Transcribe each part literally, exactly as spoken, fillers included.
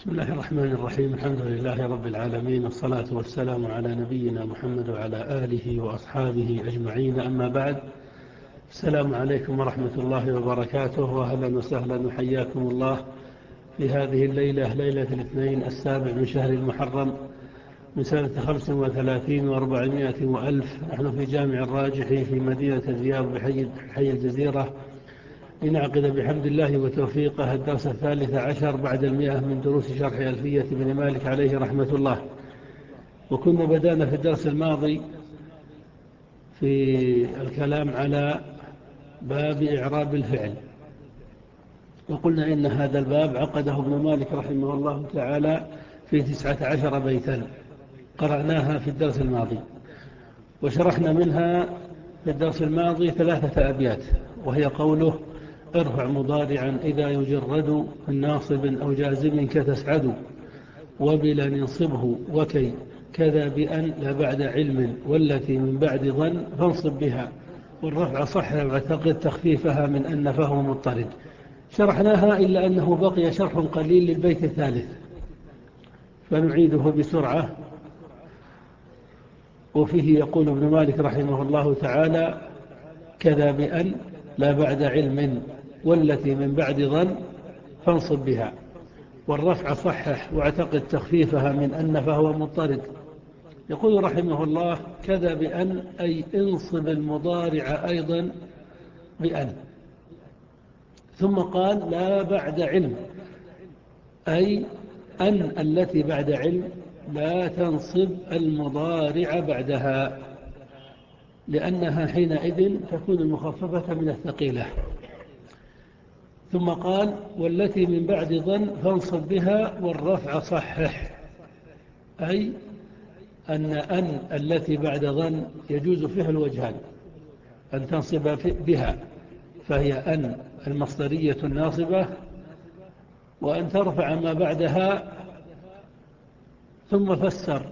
بسم الله الرحمن الرحيم. الحمد لله رب العالمين، والصلاة والسلام على نبينا محمد وعلى آله وأصحابه أجمعين، أما بعد. السلام عليكم ورحمة الله وبركاته، وأهلا وسهلا وحياكم الله في هذه الليلة، ليلة الاثنين السابع من شهر المحرم من سنة خمس وثلاثين وأربعمائة وألف. نحن في جامع الراجح في مدينة الرياض بحي حي الجزيرة لنعقد بحمد الله وتوفيقه الدرس الثالث عشر بعد المئة من دروس شرح ألفية بن مالك عليه رحمة الله. وكنا بدأنا في الدرس الماضي في الكلام على باب إعراب الفعل، وقلنا إن هذا الباب عقده ابن مالك رحمه الله تعالى في تسعة عشر بيتا قرأناها في الدرس الماضي، وشرحنا منها في الدرس الماضي ثلاثة أبيات، وهي قوله: ارفع مضارعا إذا يجرد من ناصب أو جازم كتسعد، وبلا ننصبه وكي كذا بأن لا بعد علم، والتي من بعد ظن فانصب بها، والرفع صح واعتقد تخفيفها من أن فهو مضطرد. شرحناها إلا أنه بقي شرح قليل للبيت الثالث، فنعيده بسرعة. وفيه يقول ابن مالك رحمه الله تعالى: كذا بأن لا بعد علم، والتي من بعد ظن فانصب بها، والرفع صحح واعتقد تخفيفها من أن فهو مضطرد. يقول رحمه الله: كذا بأن أي انصب المضارع أيضا بأن. ثم قال: لا بعد علم، أي أن التي بعد علم لا تنصب المضارع بعدها، لأنها حينئذ تكون المخففة من الثقيلة. ثم قال: والتي من بعد ظن فانصب بها، والرفع صحح، أي أن أن التي بعد ظن يجوز فيها الوجهان، أن تنصب بها فهي أن المصدرية الناصبة، وأن ترفع ما بعدها. ثم فسر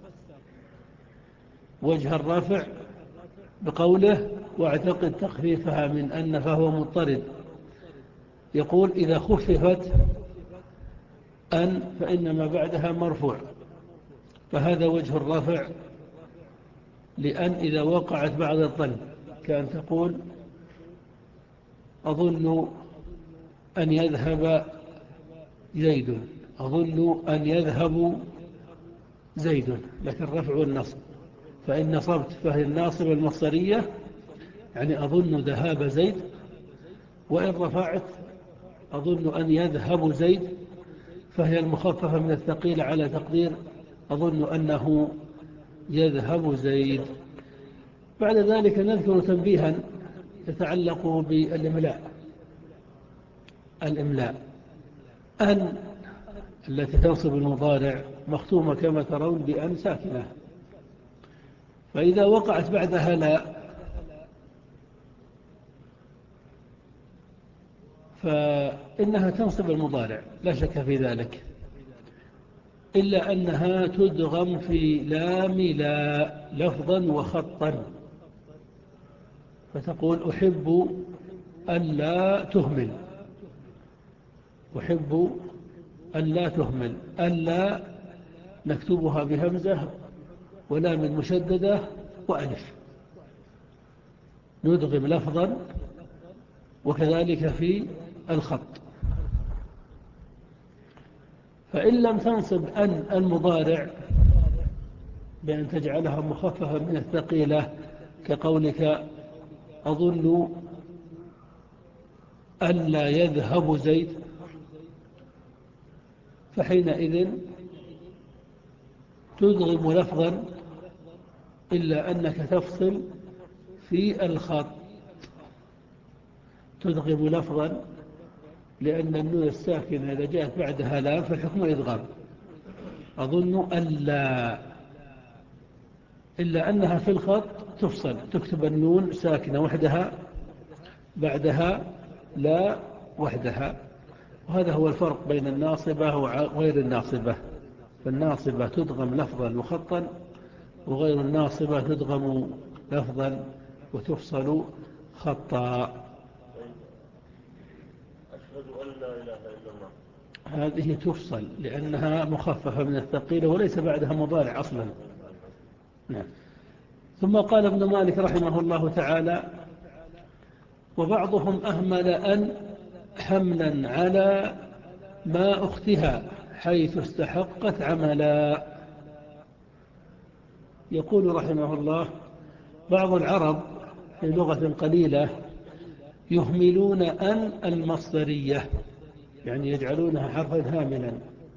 وجه الرفع بقوله: واعتقد تخفيفها من أن فهو مضطرد. يقول: إذا خففت أن فإن ما بعدها مرفوع، فهذا وجه الرفع لأن إذا وقعت بعد الظن، كأن تقول: أظن أن يذهب زيد، أظن أن يذهب زيد، لكن رفع النصب، فإن نصبت فهي الناصب المصدرية، يعني أظن ذهاب زيد، وإن رفعت أظن أن يذهب زيد فهي المخففة من الثقيل على تقدير أظن أنه يذهب زيد. بعد ذلك نذكر تنبيها يتعلق بالإملاء. الإملاء أن التي تنصب المضارع مختومة كما ترون بأن ساكنة، فإذا وقعت بعدها لا فإنها تنصب المضارع لا شك في ذلك، إلا أنها تدغم في لام لا لفظا وخطا، فتقول: أحب أن لا تهمل، أحب أن لا تهمل. أن لا نكتبها بهمزة ولام مشددة وألف، ندغم لفظا وكذلك في الخط. فإن لم تنصب أن المضارع بأن تجعلها مخففة من الثقيلة، كقولك: أظن أن لا يذهب زيد، فحينئذ تدغم لفظا، إلا أنك تفصل في الخط، تدغم لفظا، لأن النون الساكنة إذا جاءت بعدها لام فالحكم إدغام. أظن أن لا، إلا أنها في الخط تفصل، تكتب النون ساكنة وحدها بعدها لا وحدها. وهذا هو الفرق بين الناصبة وغير الناصبة، فالناصبة تدغم لفظا وخطا، وغير الناصبة تدغم لفظا وتفصل خطا. أشهد أن لا إله إلا الله. هذه تفصل لأنها مخففة من الثقيلة وليس بعدها مضارع أصلا. نعم. ثم قال ابن مالك رحمه الله تعالى: وبعضهم أهمل أن حملا على ما أختها حيث استحقت عملا. يقول رحمه الله: بعض العرب في لغة قليلة يهملون أن المصدرية، يعني يجعلونها حرفا هاملا،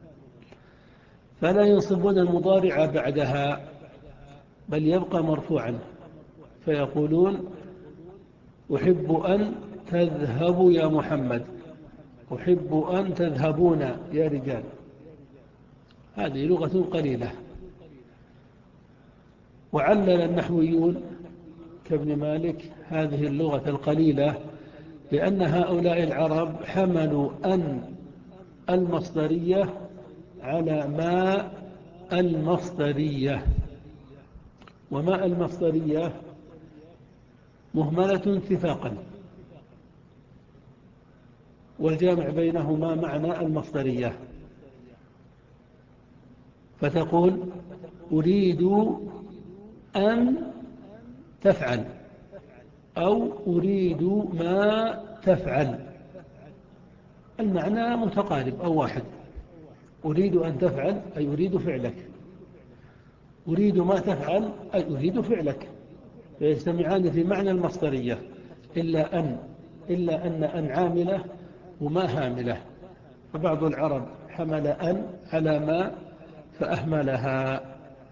فلا ينصبون المضارع بعدها بل يبقى مرفوعا، فيقولون: أحب أن تذهبوا يا محمد، أحب أن تذهبون يا رجال. هذه لغة قليلة. وعلل النحويون كابن مالك هذه اللغة القليلة لأن هؤلاء العرب حملوا أن المصدرية على ما المصدرية، وما المصدرية مهملة اتفاقا، والجامع بينهما معنى المصدرية، فتقول: أريد أن تفعل، أو أريد ما تفعل، المعنى متقارب أو واحد. أريد أن تفعل أي أريد فعلك، أريد ما تفعل أي أريد فعلك، فيجتمعان في معنى المصدرية، إلا أن إلا أن أن عاملة وما هاملة. فبعض العرب حمل أن على ما فأهملها.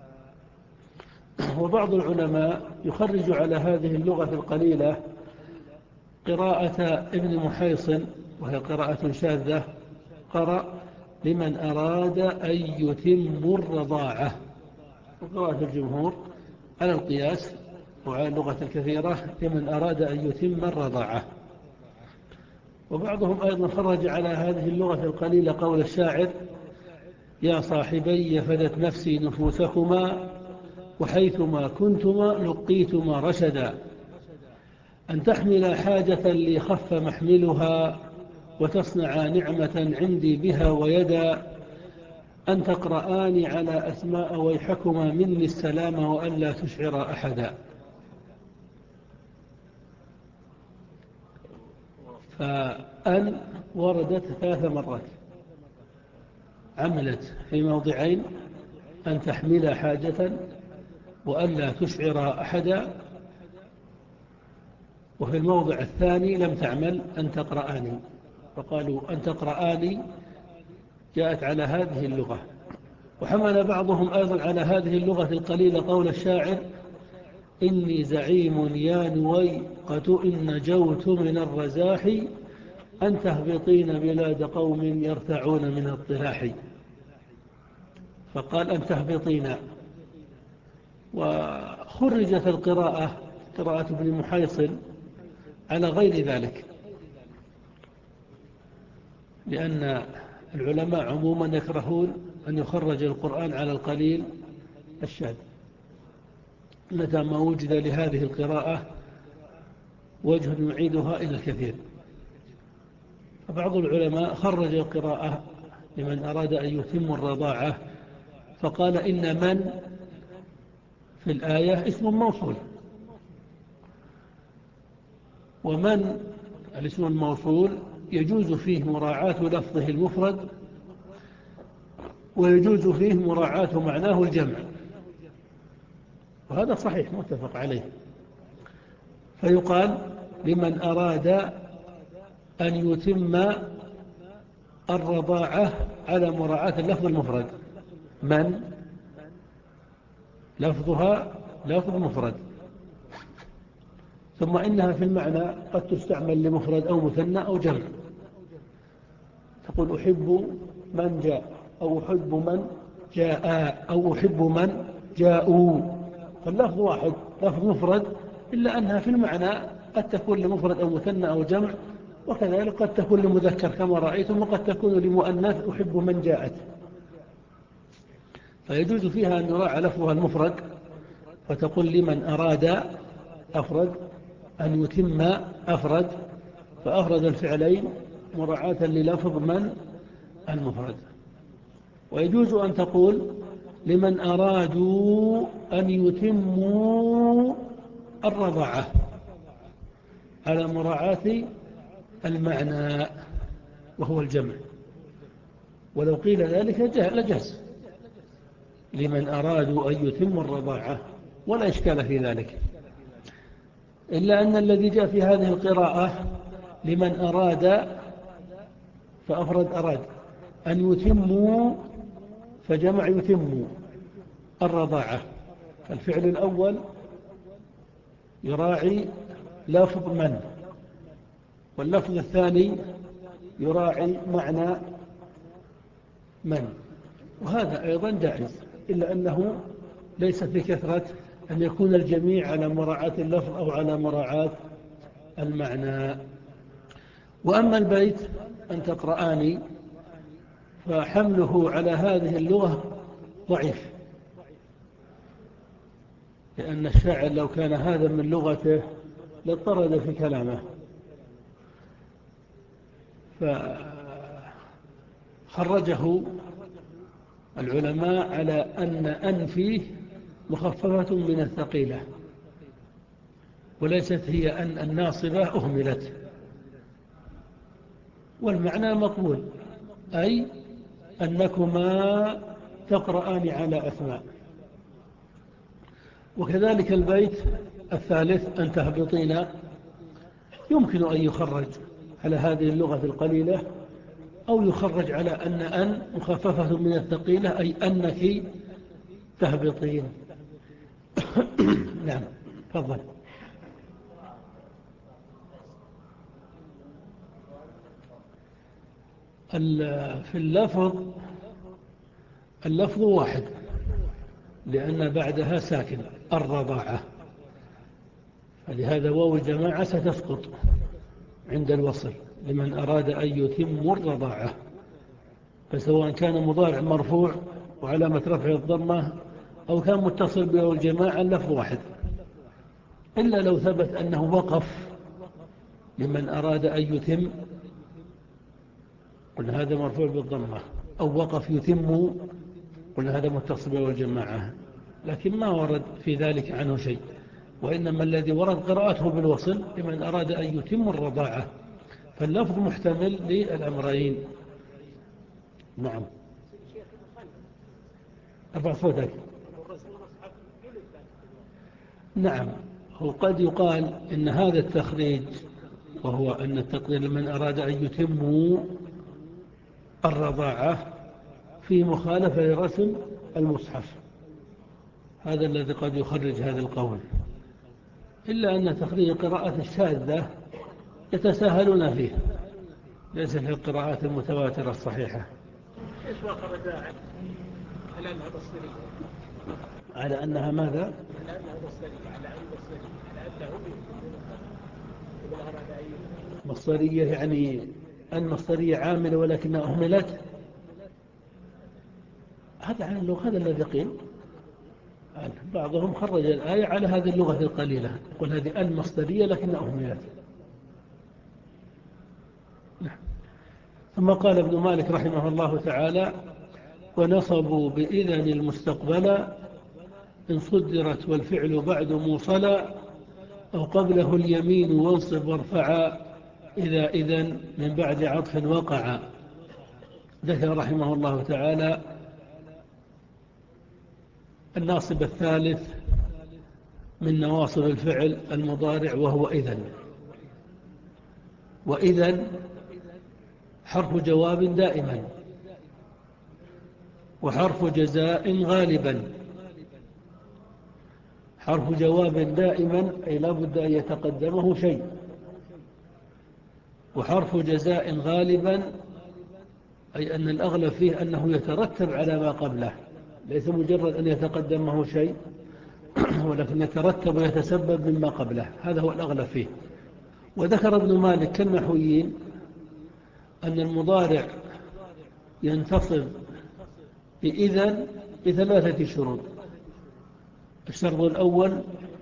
وبعض العلماء يخرج على هذه اللغة القليلة قراءة ابن محيصن، وهي قراءة شاذة، قرأ: لمن أراد أن يتم الرضاعة. وقراءة الجمهور على القياس وعلى اللغة الكثيرة: لمن أراد أن يتم الرضاعة. وبعضهم أيضا خرج على هذه اللغة القليلة قول الشاعر: يا صاحبي فدت نفسي نفوسكما، وحيثما كنتما لقيتما رشدا، أن تحمل حاجة لي خف محملها، وتصنع نعمة عندي بها ويدا، أن تقرآن على أسماء ويحكما مني السلام، وأن لا تشعر أحدا. فأن وردت ثلاث مرات، عملت في موضعين: أن تحمل حاجة، وأن لا تشعر أحدا، وفي الموضع الثاني لم تعمل: أن تقرآني. فقالوا أن تقرآني جاءت على هذه اللغة. وحمل بعضهم أيضا على هذه اللغة القليلة قول الشاعر: إني زعيم يا نويقة إن نجوت من الرزاح، أن تهبطين بلاد قوم يرتعون من الطلاح. فقال: أن تهبطين. وخرجت القراءة قراءة ابن محيصن على غير ذلك، لأن العلماء عموما يكرهون أن يخرج القرآن على القليل الشاذ، متى ما وجد لهذه القراءة وجه يعيدها إلى الكثير. فبعض العلماء خرج القراءة لمن أراد أن يتم الرضاعة، فقال: إن من في الآية اسم موصول، ومن الاسم الموصول يجوز فيه مراعاة لفظه المفرد، ويجوز فيه مراعاة معناه الجمع، وهذا صحيح متفق عليه. فيقال: لمن أراد أن يتم الرضاعة على مراعاة اللفظ المفرد. من لفظها لفظ مفرد، ثم إنها في المعنى قد تستعمل لمفرد أو مثنى أو جمع. تقول: أحب من جاء، أو أحب من جاء، أو أحب من جاءوا، فاللفظ واحد لفظ مفرد، إلا أنها في المعنى قد تكون لمفرد أو مثنى أو جمع، وكذلك قد تكون لمذكر كما رأيتم، وقد تكون لمؤنث: أحب من جاءت. فيجوز فيها أن يراعى لفظها المفرد، فتقول: لمن أراد أفرد، أن يتم أفرد، فأفرد الفعلين مراعاة للفظ من المفرد. ويجوز أن تقول لمن أرادوا أن يتموا الرضاعة على مراعاة المعنى وهو الجمع، ولو قيل ذلك لجاز لمن أرادوا أن يتموا الرضاعة ولا إشكال في ذلك، إلا أن الذي جاء في هذه القراءة لمن أراد فأفرد أراد أن يتموا فجمع يتموا الرضاعة، فالفعل الأول يراعي لفظ من، واللفظ الثاني يراعي معنى من، وهذا أيضا جائز، إلا أنه ليس في كثرة أن يكون الجميع على مراعاة اللفظ أو على مراعاة المعنى. وأما البيت أن تقرآني فحمله على هذه اللغة ضعيف، لأن الشاعر لو كان هذا من لغته لاضطرد في كلامه، فخرجه العلماء على أن أن فيه مخففة من الثقيلة، وليست هي أن الناصبة أهملت، والمعنى مقبول، أي أنكما تقرآن على أسماء. وكذلك البيت الثالث أن تهبطين يمكن أن يخرج على هذه اللغة القليلة، أو يخرج على أن أن مخففة من الثقيلة، أي أنك تهبطين. نعم تفضل. في اللفظ اللفظ واحد، لأن بعدها ساكن الرضاعة، فلهذا واو الجماعة ستسقط عند الوصل لمن أراد أن يتم الرضاعة، فسواء كان مضارع مرفوع وعلامة رفع الضمة أو كان متصل بواو الجماعة اللفظ واحد، إلا لو ثبت أنه وقف لمن أراد أن يتم، قلنا هذا مرفوع بالضمة، أو وقف يتم قلنا هذا متصل بواو الجماعة، لكن ما ورد في ذلك عنه شيء، وإنما الذي ورد قراءته بالوصل لمن أراد أن يتم الرضاعة، فاللفظ محتمل للأمرين. نعم أرفع صوتك. نعم، هو قد يقال إن هذا التخريج وهو أن التقدير لمن أراد أن يتم الرضاعة في مخالفة لرسم المصحف، هذا الذي قد يخرج هذا القول، إلا أن تخريج القراءات الشاذة يتساهلون فيه، ليس في القراءات المتواترة الصحيحة. إيش وقع داعي على أنها بصرية؟ على أنها ماذا؟ على أنها بصرية، على أن بصرية، على أنه إذا أراد أن مصدرية، يعني أن مصدرية عاملة ولكنها أهملت، هذا عن اللغة، هذا الذي قيل. بعضهم خرج الآية على هذه اللغة القليلة، يقول هذه أن مصدرية لكنها أهملت. ثم قال ابن مالك رحمه الله تعالى: ونصبوا بإذن المستقبل إن صدرت والفعل بعد موصلا، أو قبله اليمين وانصب وارفعا إذا إذن من بعد عطف وقع. ذكر رحمه الله تعالى الناصب الثالث من نواصب الفعل المضارع وهو إذن. وإذن حرف جواب دائما، وحرف جزاء غالبا. حرف جواب دائما أي لا بد أن يتقدمه شيء، وحرف جزاء غالبا أي أن الأغلب فيه أنه يترتب على ما قبله، ليس مجرد أن يتقدمه شيء ولكن يترتب ويتسبب مما قبله، هذا هو الأغلب فيه. وذكر ابن مالك كالنحويين أن المضارع ينتصب بإذن بثلاثة شروط. الشرط الأول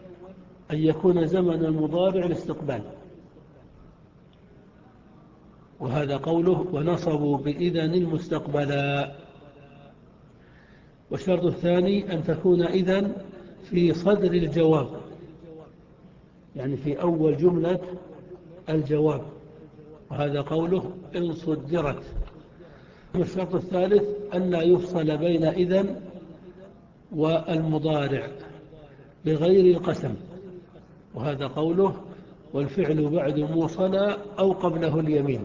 أن يكون زمن المضارع الاستقبال، وهذا قوله ونصبوا بإذن المستقبلا. والشرط الثاني أن تكون إذن في صدر الجواب، يعني في أول جملة الجواب، وهذا قوله إن صدرت. والشرط الثالث أن لا يفصل بين إذن والمضارع بغير القسم، وهذا قوله والفعل بعد موصلا أو قبله اليمين.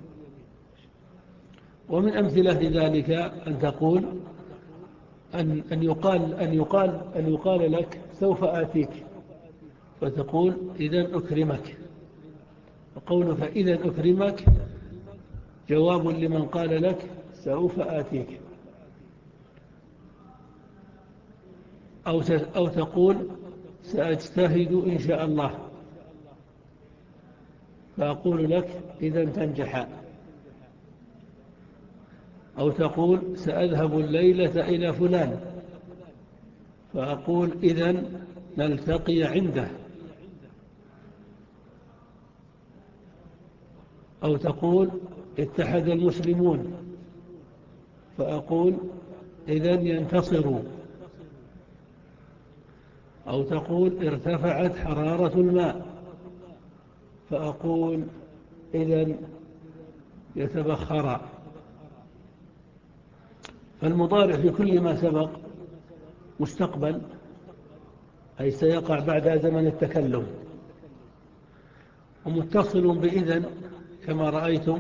ومن أمثلة ذلك أن تقول أن أن يقال أن يقال أن يقال لك سوف آتيك، فتقول إذن أكرمك. وقولك إذن أكرمك جواب لمن قال لك سوف آتيك. أو أو تقول سأجتهد إن شاء الله، فأقول لك إذن تنجح. أو تقول سأذهب الليلة إلى فلان، فأقول إذن نلتقي عنده. أو تقول اتحد المسلمون، فأقول إذن ينتصروا. أو تقول ارتفعت حرارة الماء، فأقول إذن يتبخر. فالمضارع في كل ما سبق مستقبل، أي سيقع بعد زمن التكلم، ومتصل بإذن كما رأيتم،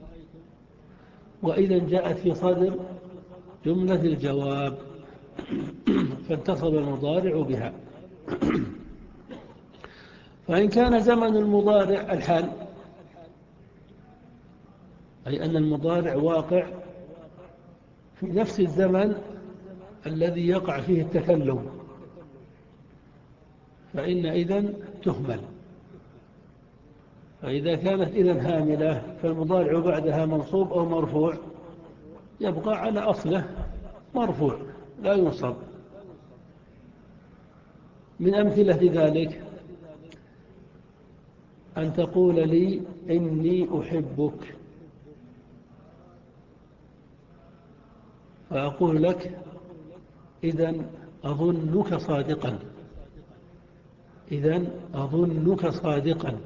وإذن جاءت في صدر جملة الجواب فانتصب المضارع بها. فإن كان زمن المضارع الحال، أي أن المضارع واقع في نفس الزمن الذي يقع فيه التكلم، فإن إذن تهمل. فإذا كانت إذن هاملة فالمضارع بعدها منصوب أو مرفوع يبقى على أصله مرفوع لا ينصب. من أمثلة ذلك أن تقول لي إني أحبك، فأقول لك إذن أظنك صادقا، إذن أظنك صادقا.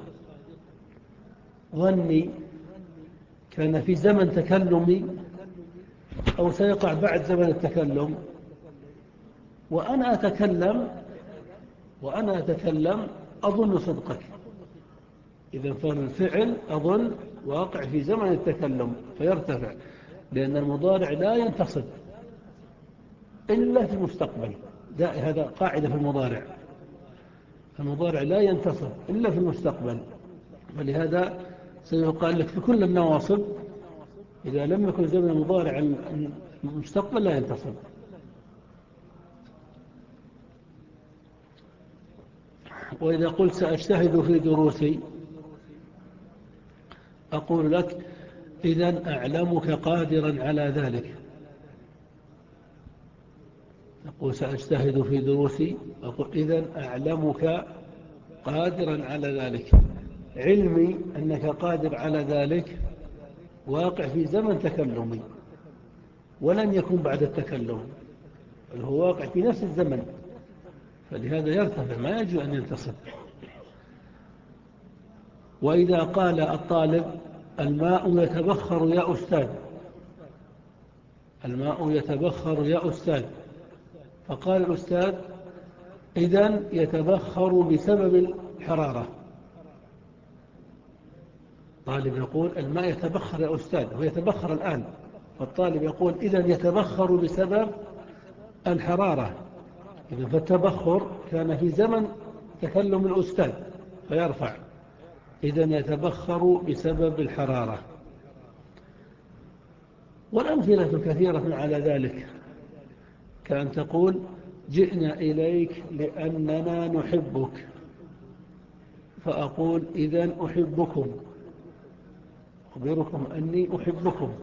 ظني كان في زمن تكلمي أو سيقع بعد زمن التكلم، وأنا أتكلم وأنا أتكلم أظن صدقك. إذن فالفعل أظن واقع في زمن التكلم فيرتفع، لأن المضارع لا ينتصب إلا في المستقبل. هذا قاعدة في المضارع، المضارع لا ينتصب إلا في المستقبل. ولهذا سيقال لك في كل النواصب إذا لم يكن زمن المضارع المستقبل لا ينتصب. وإذا قلت سأجتهد في دروسي، أقول لك إذن أعلمك قادرا على ذلك. أقول سأجتهد في دروسي، أقول إذن أعلمك قادرا على ذلك. علمي أنك قادر على ذلك واقع في زمن تكلمي ولن يكون بعد التكلم، بل هو واقع في نفس الزمن، فلهذا يرتفع ما يجوز أن ينتصب. وإذا قال الطالب الماء يتبخر يا أستاذ، الماء يتبخر يا أستاذ، فقال الأستاذ إذن يتبخر بسبب الحرارة. طالب يقول الماء يتبخر يا أستاذ، هو يتبخر الآن، فالطالب يقول إذن يتبخر بسبب الحرارة. إذن فالتبخر كان في زمن تكلم الأستاذ فيرفع، إذن يتبخر بسبب الحرارة. والأمثلة كثيرة على ذلك، كأن تقول جئنا إليك لأننا نحبك، فأقول إذن أحبكم، أخبركم أني أحبكم،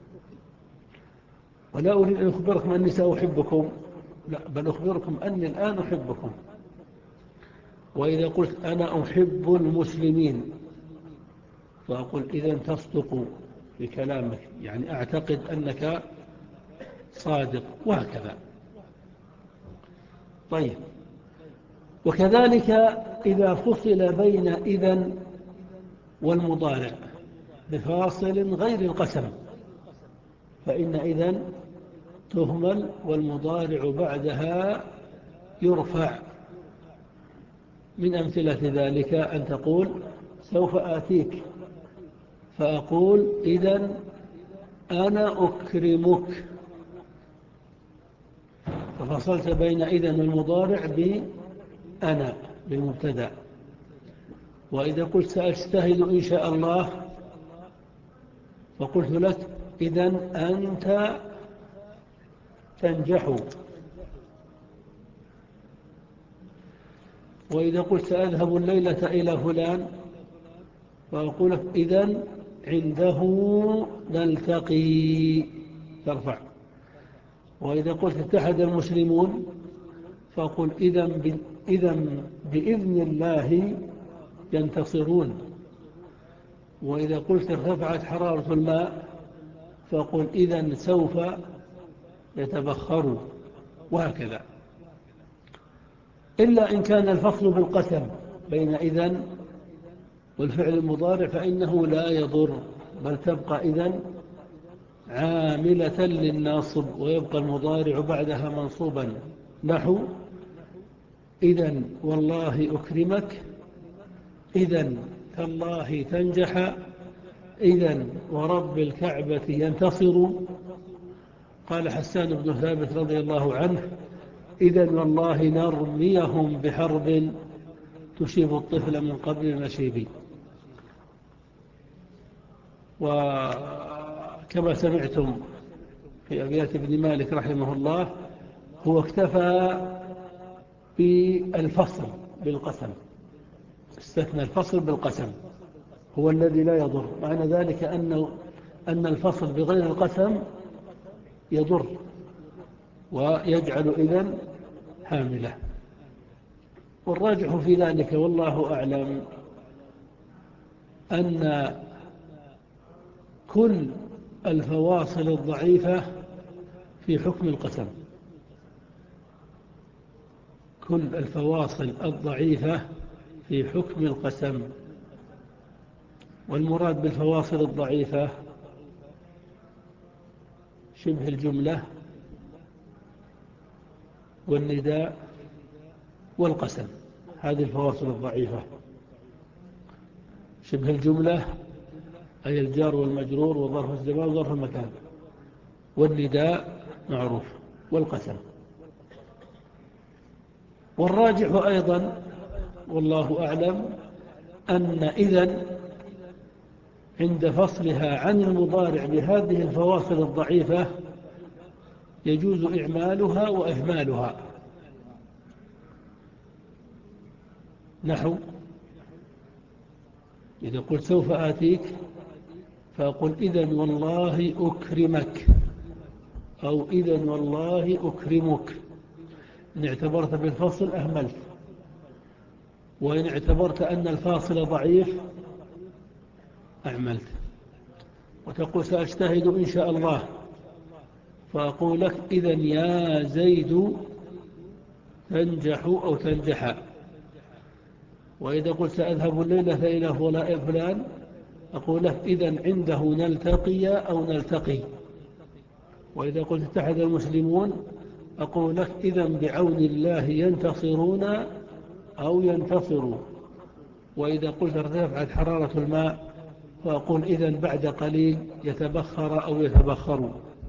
ولا أريد أن أخبركم أني سأحبكم، لا بل أخبركم أني الآن أحبكم. وإذا قلت أنا أحب المسلمين، فأقول إذن تصدق في كلامك، يعني أعتقد أنك صادق، وهكذا. طيب، وكذلك إذا فصل بين إذن والمضارع بفاصل غير القسم، فإن إذن تهمل والمضارع بعدها يرفع. من أمثلة ذلك أن تقول سوف آتيك، فأقول إذن أنا أكرمك، ففصلت بين إذن المضارع بأنا بالمبتدأ. وإذا قلت سأجتهد إن شاء الله، فقلت لك إذن أنت تنجح. وإذا قلت سأذهب الليلة إلى فلان، فأقول لك إذن عنده نلتقي، ترفع. وإذا قلت اتحد المسلمون، فأقول إذن إذن بإذن الله ينتصرون. وإذا قلت ارتفعت حرارة الماء، فأقول إذن سوف يتبخر، وهكذا. إلا إن كان الفصل بالقسم بين إذن والفعل المضارع فإنه لا يضر، بل تبقى إذن عاملة للناصب، ويبقى المضارع بعدها منصوبا، نحو إذن والله أكرمك، إذن تالله تنجح، إذن ورب الكعبة ينتصر. قال حسان بن ثابت رضي الله عنه إذن والله نرميهم بحرب تشيب الطفل من قبل المشيب. وكما سمعتم في أبيات ابن مالك رحمه الله، هو اكتفى بالفصل بالقسم، استثنى الفصل بالقسم، هو الذي لا يضر. معنى ذلك أنه أن الفصل بغير القسم يضر ويجعل إذن حاملة. والراجح في ذلك والله أعلم أن كل الفواصل الضعيفة في حكم القسم، كل الفواصل الضعيفة في حكم القسم. والمراد بالفواصل الضعيفة شبه الجملة والنداء والقسم، هذه الفواصل الضعيفة. شبه الجملة أي الجار والمجرور وظرف الزمان وظرف المكان، والنداء معروف، والقسم. والراجح أيضا والله أعلم أن إذن عند فصلها عن المضارع بهذه الفواصل الضعيفة يجوز إعمالها وإهمالها، نحو إذا قلت سوف آتيك، فأقول إذن والله أكرمك، أو إذن والله أكرمك. إن اعتبرت بالفصل أهملت، وإن اعتبرت أن الفاصل ضعيف أعملت. وتقول سأجتهد إن شاء الله، فأقول لك إذن يا زيد تنجح أو تنجح. وإذا قلت سأذهب الليلة إلى فلان، أقول لك إذن عنده نلتقي أو نلتقي. وإذا قلت اتحد المسلمون، أقول لك إذن بعون الله ينتصرون أو ينتصروا. وإذا قلت ارتفعت حرارة الماء، فأقول إذن بعد قليل يتبخر أو يتبخر.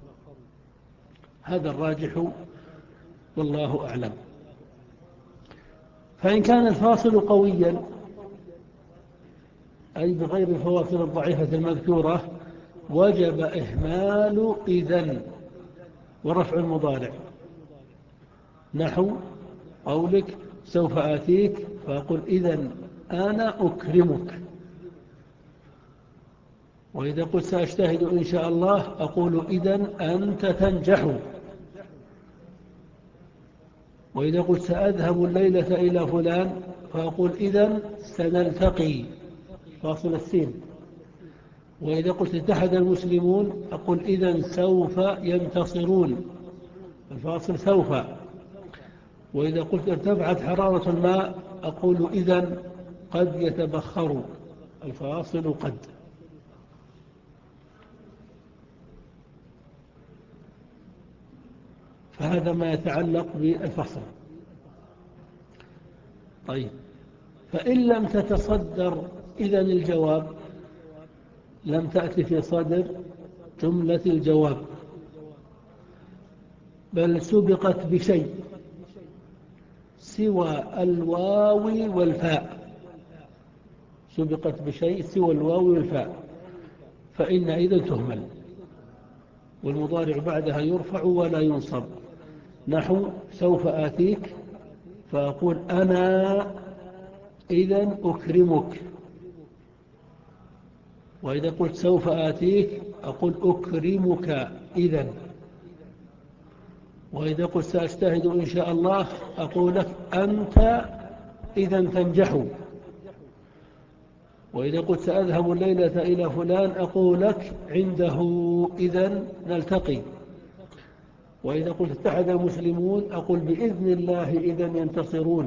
هذا الراجح والله أعلم. فإن كان الفاصل قويا أي بغير الفواصل الضعيفة المذكورة، وجب إهمال إذن ورفع المضارع، نحو قولك سوف آتيك، فأقول إذن أنا أكرمك. وإذا قلت سأجتهد إن شاء الله، أقول إذن أنت تنجح. وإذا قلت سأذهب الليلة إلى فلان، فأقول إذن سنلتقي، فاصل السين. وإذا قلت اتحد المسلمون أقول إذن سوف ينتصرون، الفاصل سوف. وإذا قلت ارتفعت حرارة الماء أقول إذن قد يتبخر، الفاصل قد. فهذا ما يتعلق بالفصل. طيب، فإن لم تتصدر إذن الجواب، لم تأتي في صدر جملة الجواب، بل سبقت بشيء سوى الواو والفاء، سبقت بشيء سوى الواو والفاء، فإن إذن تهمل، والمضارع بعدها يرفع ولا ينصب. نحو سوف آتيك، فأقول أنا إذن أكرمك. وإذا قلت سوف آتيك أقول أكرمك إذن. وإذا قلت سأجتهد إن شاء الله أقول لك أنت إذن تنجح. وإذا قلت سأذهب الليلة إلى فلان أقول لك عنده إذن نلتقي. وإذا قلت اتحد المسلمون أقول بإذن الله إذن ينتصرون.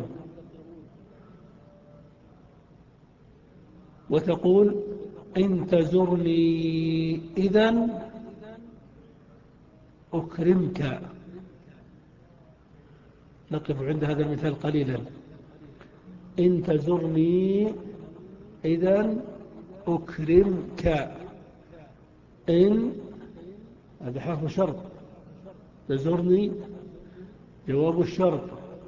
وتقول إن تزرني إذن أكرمك. نقف عند هذا المثال قليلا. إن تزرني إذن أكرمك. إن هذا حرف شرط، تزرني جواب الشرط،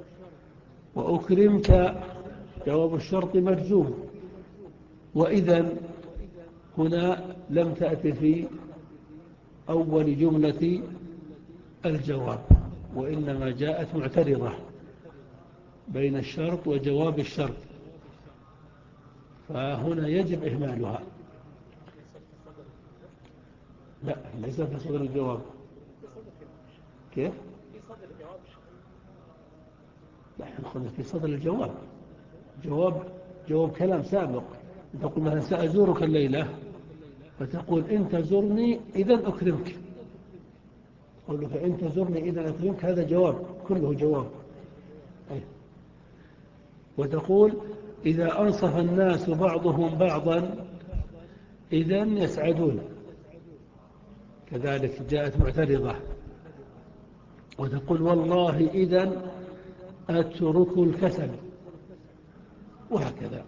وأكرمك جواب الشرط مجزوم. وإذن هنا لم تأتي في أول جملة الجواب، وإنما جاءت معترضة بين الشرط وجواب الشرط، فهنا يجب إهمالها. لا، ليس في صدر الجواب. كيف؟ لا، نأخذ في صدر الجواب. جواب جواب كلام سابق. تقول مثلا سأزورك الليلة، فتقول إن تزورني إذن أكرمك. تقول فإن تزورني إذن أكرمك، هذا جواب، كله جواب. أي. وتقول إذا أنصف الناس بعضهم بعضا إذن يسعدون، كذلك جاءت معترضة. وتقول والله إذن أترك الكسل، وهكذا.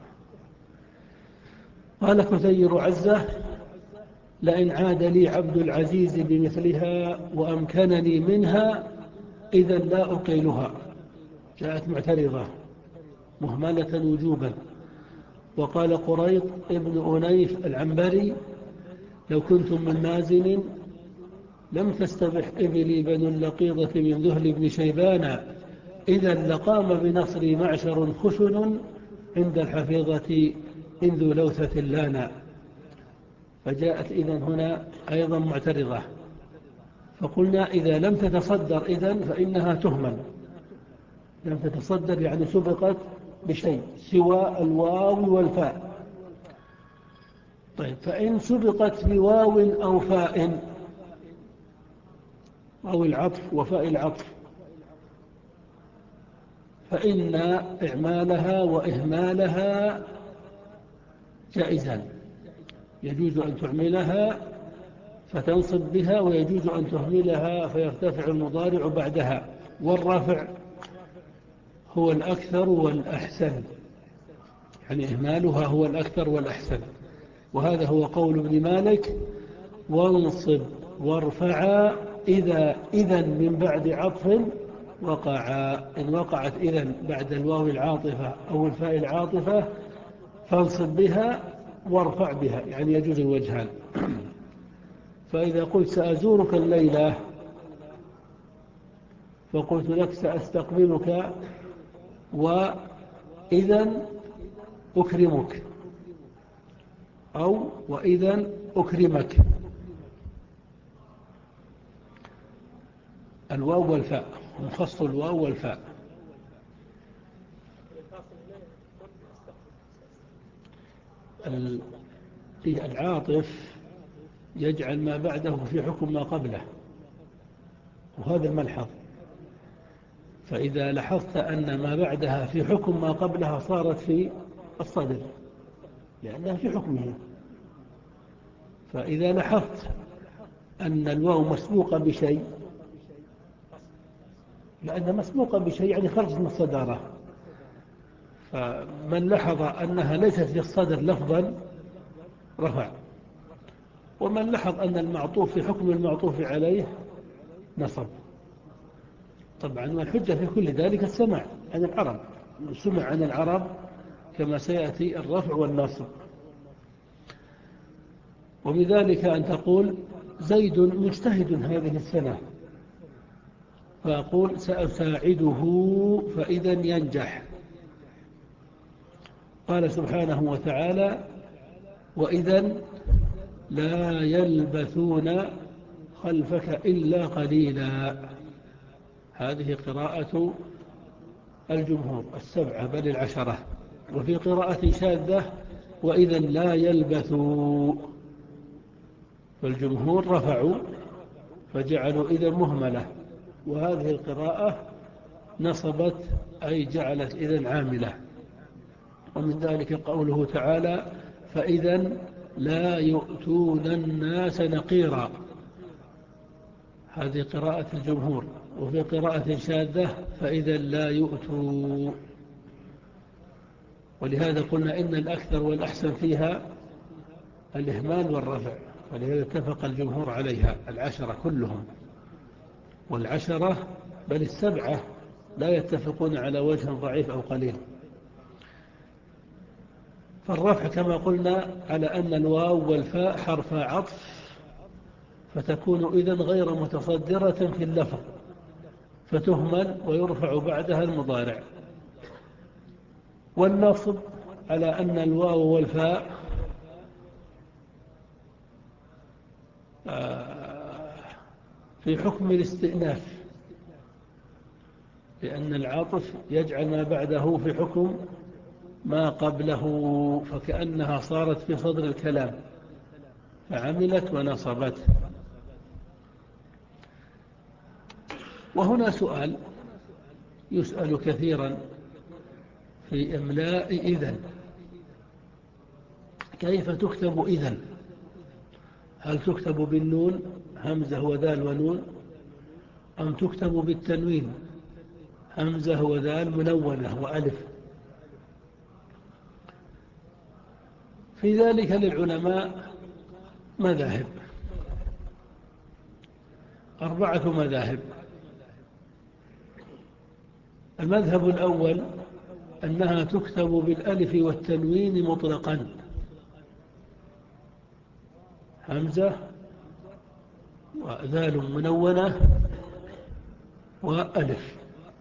قال كثير عزة لئن عاد لي عبد العزيز بمثلها وأمكنني منها إذن لا أقيلها. جاءت معترضة مهملة وجوبا. وقال قريط ابن أنيف العنبري لو كنتم من مازن لم تستبح إبلي بنو اللقيضة من ذهل بن شيبان إذا لقام بنصري معشر خشن عند الحفيظة إن ذو لوثة لانا. فجاءت إذن هنا أيضا معترضة. فقلنا إذا لم تتصدر إذن فإنها تهمل. لم تتصدر يعني سبقت بشيء سوى الواو والفاء. طيب، فإن سبقت بواو أو فاء، أو العطف وفاء العطف، فإن إعمالها وإهمالها جائزان. يجوز أن تعملها فتنصب بها، ويجوز أن تهملها فيرتفع المضارع بعدها. والرفع هو الأكثر والأحسن، يعني إهمالها هو الأكثر والأحسن. وهذا هو قول ابن مالك وانصب وارفع إذا إذن من بعد عطف وقع. إن وقعت إذن بعد الواو العاطفة أو الفاء العاطفة فانصب بها وارفع بها، يعني يجوز الوجهان. فإذا قلت سأزورك الليلة فقلت لك سأستقبلك وإذن أكرمك، أو وإذن أكرمك. الواو والفاء، مخص الواو والفاء. العاطف يجعل ما بعده في حكم ما قبله، وهذا الملحظ. فإذا لاحظت أن ما بعدها في حكم ما قبلها صارت في الصدر لأنها في حكمه. فإذا لاحظت أن الواو مسبوقة بشيء، لأنها مسبوقة بشيء يعني خرجت من الصدارة، فمن لاحظ أنها ليست في الصدر لفظا رفع، ومن لاحظ أن المعطوف في حكم المعطوف عليه نصب. طبعا والحجة في كل ذلك السمع عن العرب، سمع عن العرب كما سيأتي الرفع والنصب. وبذلك أن تقول زيد مجتهد هذه السنة، فأقول سأساعده فإذا ينجح. قال سبحانه وتعالى وإذا لا يلبثون خلفك إلا قليلا. هذه قراءة الجمهور السبعة بل العشرة. وفي قراءة شاذة وإذا لا يلبثوا، فالجمهور رفعوا فجعلوا إذا مهملة، وهذه القراءة نصبت أي جعلت إذا عاملة. ومن ذلك قوله تعالى فإذا لا يؤتون الناس نقيرا، هذه قراءة الجمهور. وفي قراءة شاذة فإذا لا يؤتوا. ولهذا قلنا إن الأكثر والأحسن فيها الإهمال والرفع، ولهذا اتفق الجمهور عليها العشرة كلهم. والعشرة بل السبعة لا يتفقون على وجه ضعيف أو قليل. فالرفع كما قلنا على أن الواو والفاء حرف عطف، فتكون إذن غير متصدرة في اللفظ فتهمل ويرفع بعدها المضارع. والنصب على أن الواو والفاء في حكم الاستئناف، لأن العاطف يجعل ما بعده في حكم ما قبله، فكأنها صارت في صدر الكلام فعملت ونصبت. وهنا سؤال يسأل كثيرا في إملاء إذن: كيف تكتب إذن؟ هل تكتب بالنون همزة وذال ونون، أم تكتب بالتنوين همزة وذال منونة وألف؟ في ذلك للعلماء مذاهب، أربعة مذاهب. المذهب الأول أنها تكتب بالألف والتنوين مطلقا، همزة وذال منونة وألف،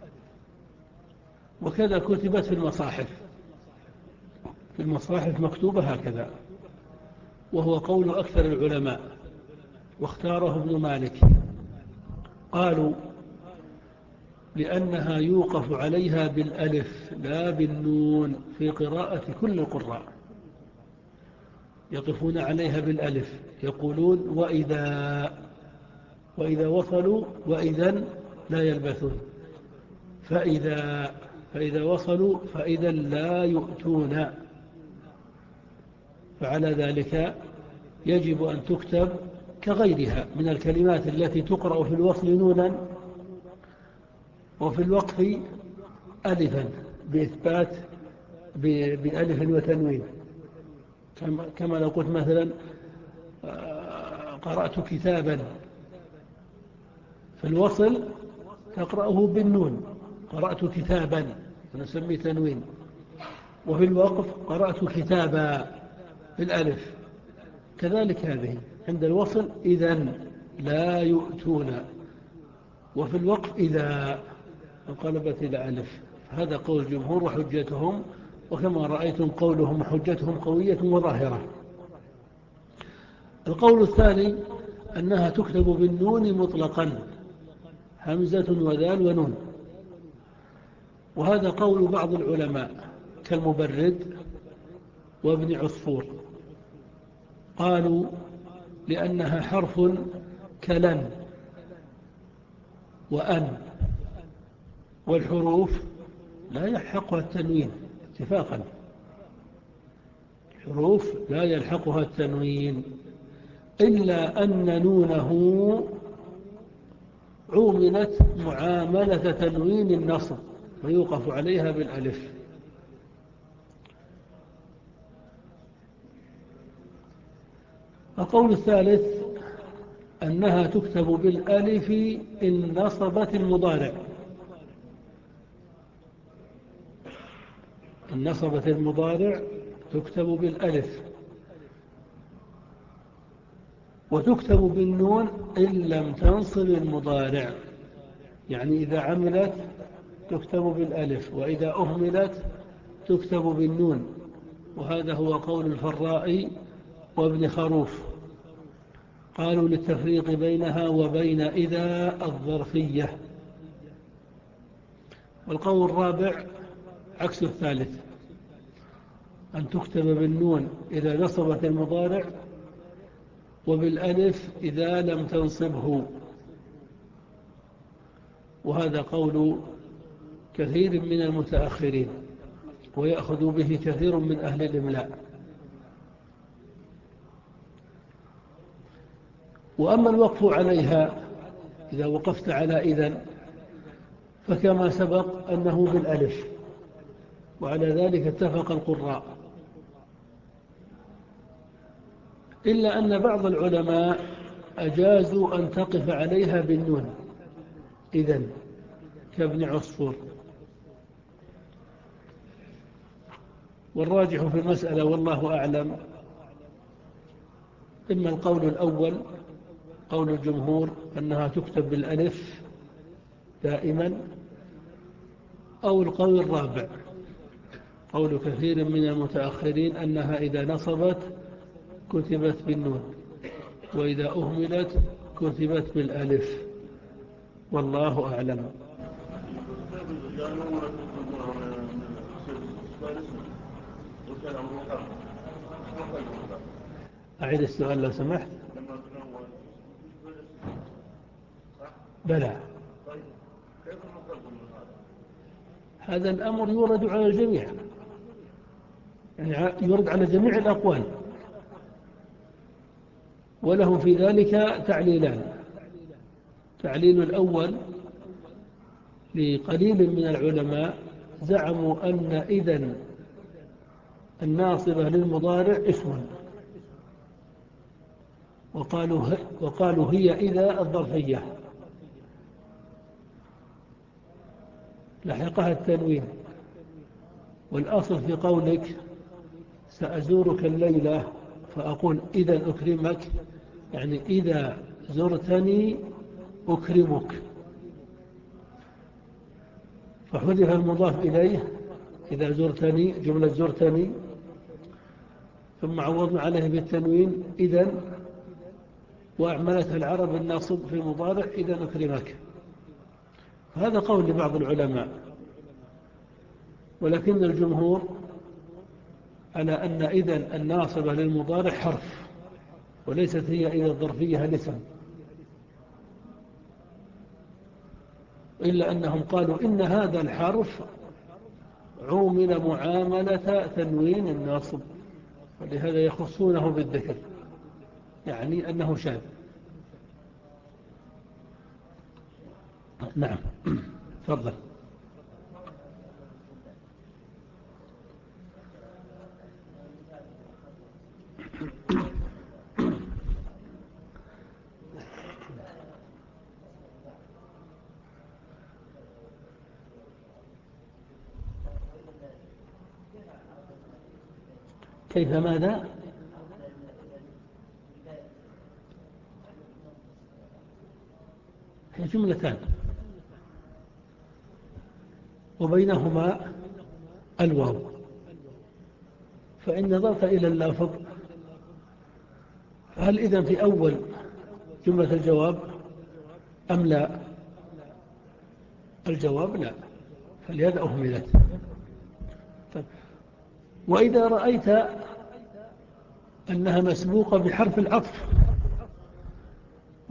وكذا كتبت في المصاحف، في المصاحف مكتوبة هكذا، وهو قول أكثر العلماء، واختاره ابن مالك. قالوا لأنها يوقف عليها بالألف لا بالنون في قراءة كل القراء، يقفون عليها بالألف، يقولون وإذا وإذا وصلوا وإذا لا يلبثون، فإذا فإذا وصلوا فإذا لا يؤتون. فعلى ذلك يجب أن تكتب كغيرها من الكلمات التي تقرأ في الوصل نونا وفي الوقف ألفا بإثبات بألف وتنوين، كما لو قلت مثلا قرأت كتابا، في الوصل تقرأه بالنون قرأت كتابا ونسميه تنوين، وفي الوقف قرأت كتابا بالألف. كذلك هذه عند الوصل إذن لا يؤتون، وفي الوقف إذا انقلبت إلى ألف. هذا قول الجمهور وحجتهم، وكما رأيتم قولهم وحجتهم قوية وظاهرة. القول الثاني أنها تكتب بالنون مطلقا، همزة وذال ونون، وهذا قول بعض العلماء كالمبرد وابن عصفور. قالوا لأنها حرف كلن وأن، والحروف لا يلحقها التنوين اتفاقا، الحروف لا يلحقها التنوين إلا أن نونه عوملت معاملة تنوين النصب ويوقف عليها بالألف. القول الثالث أنها تكتب بالألف إن نصبت المضارع، إن نصبت المضارع تكتب بالألف، وتكتب بالنون إن لم تنصب المضارع، يعني إذا عملت تكتب بالألف، وإذا أهملت تكتب بالنون. وهذا هو قول الفراء وابن خروف، قالوا للتفريق بينها وبين إذا الظرفية. والقول الرابع عكس الثالث، أن تكتب بالنون إذا نصبت المضارع وبالألف إذا لم تنصبه، وهذا قول كثير من المتأخرين ويأخذ به كثير من أهل الإملاء. وأما الوقف عليها إذا وقفت على إذن فكما سبق أنه بالألف، وعلى ذلك اتفق القراء، إلا أن بعض العلماء أجازوا أن تقف عليها بالنون إذن كابن عصفور. والراجح في المسألة والله أعلم إما القول الأول قول الجمهور أنها تكتب بالألف دائما، أو القول الرابع قول كثير من المتأخرين أنها إذا نصبت كتبت بالنون، وإذا أهملت كتبت بالألف، والله أعلم. أعيد السؤال لو سمحت. بلى، هذا الأمر يورد على الجميع، يعني يورد على جميع الأقوال، ولهم في ذلك تعليلان. تعليل الأول لقليل من العلماء زعموا أن إذن الناصبة للمضارع اسم، وقالوا, وقالوا هي إذا الظرفية لحقها التنوين. والأصل في قولك سأزورك الليلة فأقول إذا أكرمك، يعني إذا زرتني أكرمك، فحذف المضاف إليه إذا زرتني جملة زرتني، ثم عوضنا عليه بالتنوين إذن، وأعملتها العرب الناصب في المضارع إذا أكرمك. هذا قول لبعض العلماء، ولكن الجمهور على أن إذن الناصبة للمضارع حرف، وليست هي إذا الظرفية الاسم، إلا أنهم قالوا إن هذا الحرف عومل معاملة تنوين الناصب، ولهذا يخصونه بالذكر، يعني أنه شاذ. نعم، تفضل. كيف ماذا؟ هي جملتان وبينهما الواو، فإن نظرت إلى اللافظ هل إذن في أول جملة الجواب أم لا؟ الجواب لا، فلهذا أهملت. طيب. وإذا رأيت أنها مسبوقة بحرف العطف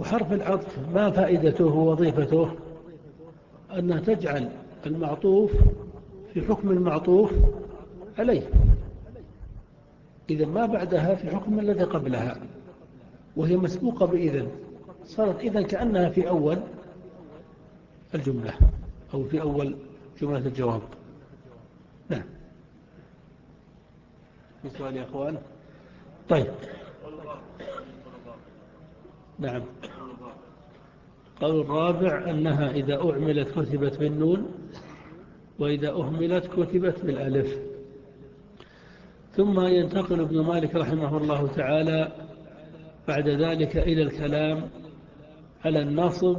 حرف العطف ما فائدته ووظيفته؟ أنها تجعل المعطوف في حكم المعطوف عليه، إذا ما بعدها في حكم الذي قبلها، وهي مسبوقة بإذن، صارت إذن كأنها في أول الجملة أو في أول جملة الجواب. نعم. في سؤال يا أخوان؟ طيب. نعم. قول الرابع أنها إذا أعملت كتبت بالنون، وإذا أهملت كتبت بالألف. ثم ينتقل ابن مالك رحمه الله تعالى بعد ذلك إلى الكلام على النصب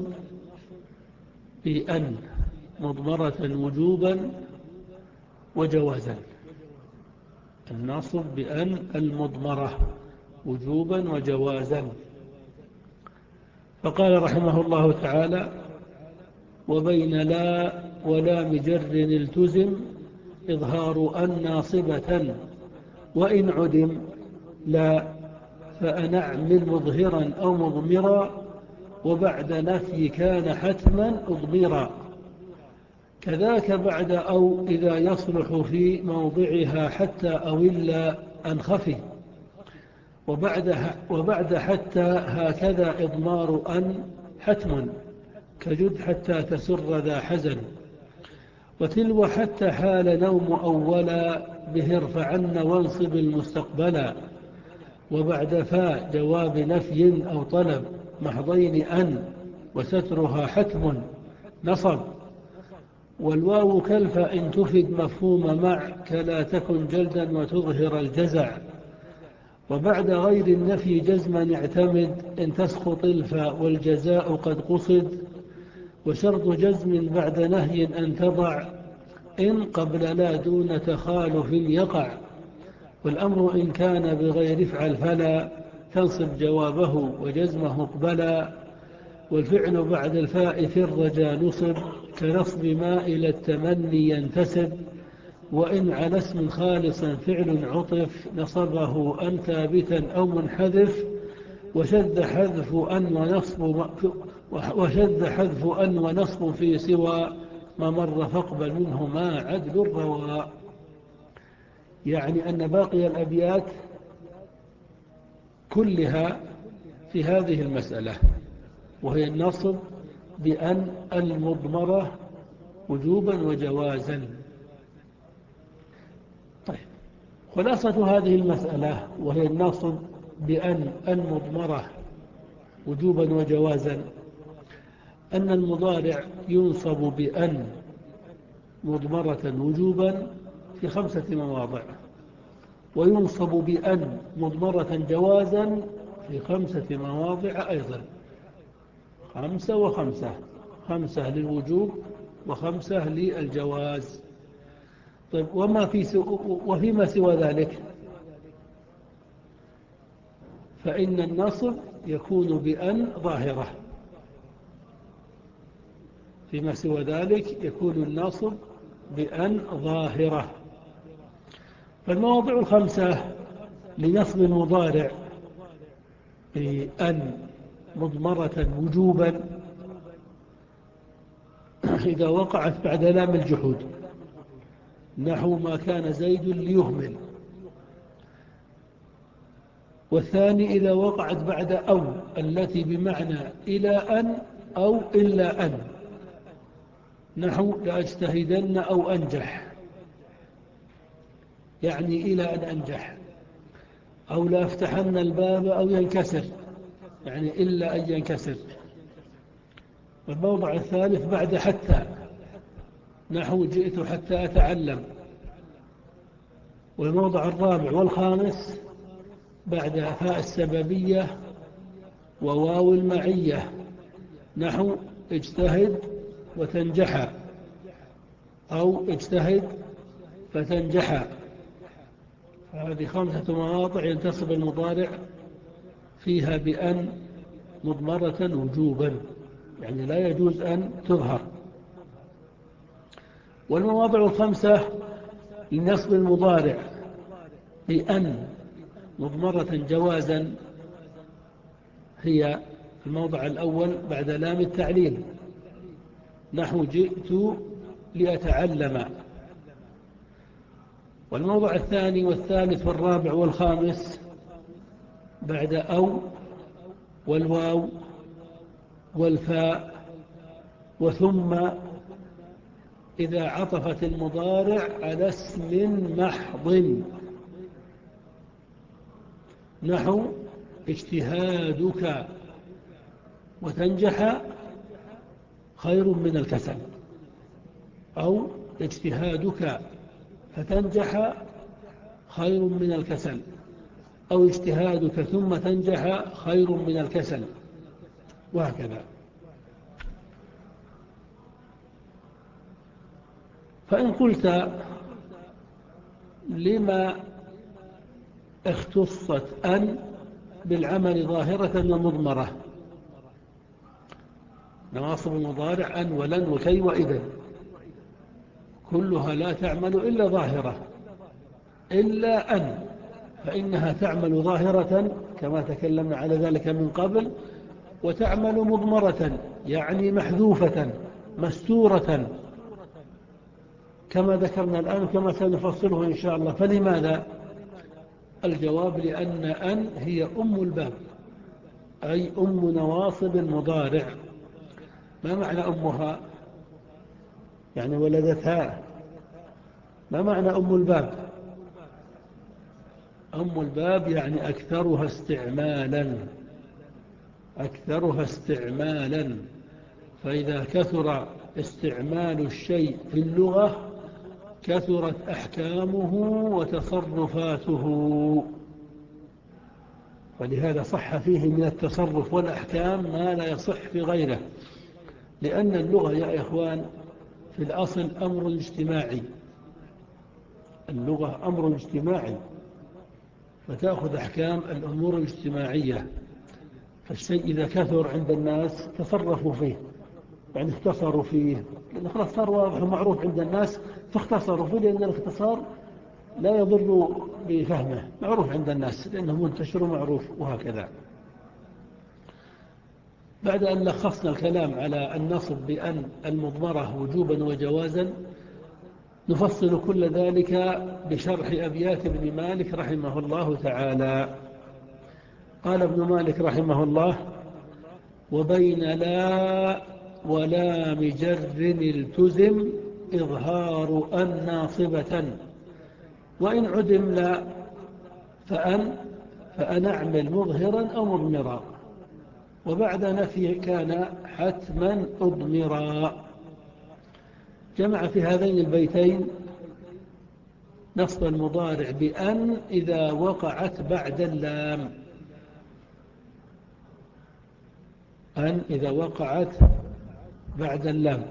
بأن مضمرة وجوبا وجوازا. النصب بأن المضمرة وجوبا وجوازا. فقال رحمه الله تعالى: وبين لا ولا مجر التزم إظهار أن ناصبة، وإن عدم لا فأنعمل مظهرا أو مضمرا، وبعد نفي كان حتما أضمرا. كذاك بعد أو إذا يصلح في موضعها حتى أو إلا أنخفي، وبعد, وبعد حتى هكذا إضمار أن حتما كجد حتى تسر ذا حزن. وتلو حتى حال نوم أولا به ارفعن وانصب المستقبلا. وبعد فاء جواب نفي أو طلب محضين أن وسترها حتم نصب. والواو كلف إن تفد مفهوم مع كلا تكن جلدا وتظهر الجزع. وبعد غير النفي جزما اعتمد إن تسقط الفاء والجزاء قد قصد. وشرط جزم بعد نهي أن تضع إن قبل لا دون تخالف يقع. والأمر إن كان بغير افعل فلا تنصب جوابه وجزمه اقبلا. والفعل بعد الفاء في الرجا نصب كنصب ما إلى التمني ينتسب. وإن على اسم خالص فعل عطف نصبه أن ثابتا أو منحذف. وشذ حذف أن ونصب وشذ حذف أن ونصب في سوى ما مر فاقبل منه ما عدل الرواء. يعني أن باقي الأبيات كلها في هذه المسألة، وهي النصب بأن المضمرة وجوبا وجوازا. طيب، خلاصة هذه المسألة وهي النصب بأن المضمرة وجوبا وجوازا أن المضارع ينصب بأن مضمرة وجوبا في خمسة مواضع، وينصب بأن مضمرة جوازا في خمسة مواضع أيضا. خمسة وخمسة، خمسة للوجوب وخمسة للجواز. طيب، وما في سو... وفيما سوى ذلك فإن النصب يكون بأن ظاهرة. فيما سوى ذلك يكون النصب بأن ظاهرة. فالمواضع الخمسة لنصب المضارع بأن مضمرة وجوبا إذا وقعت بعد لام الجحود، نحو ما كان زيد ليهمل. والثاني إذا وقعت بعد أو التي بمعنى إلى أن أو إلا أن، نحو لأجتهدن أو أنجح، يعني إلى أن أنجح. أو لأفتحن الباب أو ينكسر، يعني إلا أن ينكسر. والموضع الثالث بعد حتى، نحو جئت حتى أتعلم. والموضع الرابع والخامس بعد فاء السببية وواو المعية، نحو اجتهد وتنجح أو اجتهد فتنجح. هذه خمسة مواضع ينتصب المضارع فيها بأن مضمرة وجوبا، يعني لا يجوز أن تظهر. والمواضع الخمسة لنصب المضارع بأن مضمرة جوازا هي الموضع الأول بعد لام التعليل، نحو جئت لأتعلم. والموضع الثاني والثالث والرابع والخامس بعد أو والواو والفاء وثم إذا عطفت المضارع على اسم محض، نحو اجتهادك وتنجح خير من الكسل، أو اجتهادك فتنجح خير من الكسل، أو اجتهادك ثم تنجح خير من الكسل، وهكذا. فإن قلت لما اختصت أن بالعمل ظاهرة ومضمرة، نواصب المضارع أن ولن وكي وإذن كلها لا تعمل إلا ظاهرة، إلا أن فإنها تعمل ظاهرة كما تكلمنا على ذلك من قبل، وتعمل مضمرة يعني محذوفة مستورة كما ذكرنا الآن كما سنفصله إن شاء الله. فلماذا؟ الجواب لأن أن هي أم الباب، أي أم نواصب المضارع. ما معنى أمها؟ يعني ولدتها. ما معنى أم الباب؟ أم الباب يعني أكثرها استعمالا، أكثرها استعمالا. فإذا كثر استعمال الشيء في اللغة كثرت أحكامه وتصرفاته، ولهذا صح فيه من التصرف والأحكام ما لا يصح في غيره. لأن اللغة يا إخوان في الأصل أمر اجتماعي، اللغة أمر اجتماعي، فتأخذ أحكام الأمور الاجتماعية. فالشيء إذا كثر عند الناس تصرفوا فيه، يعني اختصروا فيه، لأنه خلاص صار واضح ومعروف عند الناس فاختصروا فيه، لأن الاختصار لا يضر بفهمه، معروف عند الناس لأنه منتشر ومعروف، وهكذا. بعد أن لخصنا الكلام على النصب بأن المضمرة وجوبا وجوازا، نفصل كل ذلك بشرح أبيات ابن مالك رحمه الله تعالى. قال ابن مالك رحمه الله: وبين لا ولام جر التزم إظهار أن ناصبة، وإن عدم لا فأن فأن أعمل مظهرا أو مضمرا، وبعد نفي كان حتما أضمرا. جمع في هذين البيتين نصب المضارع بأن إذا وقعت بعد اللام، أن إذا وقعت بعد اللام.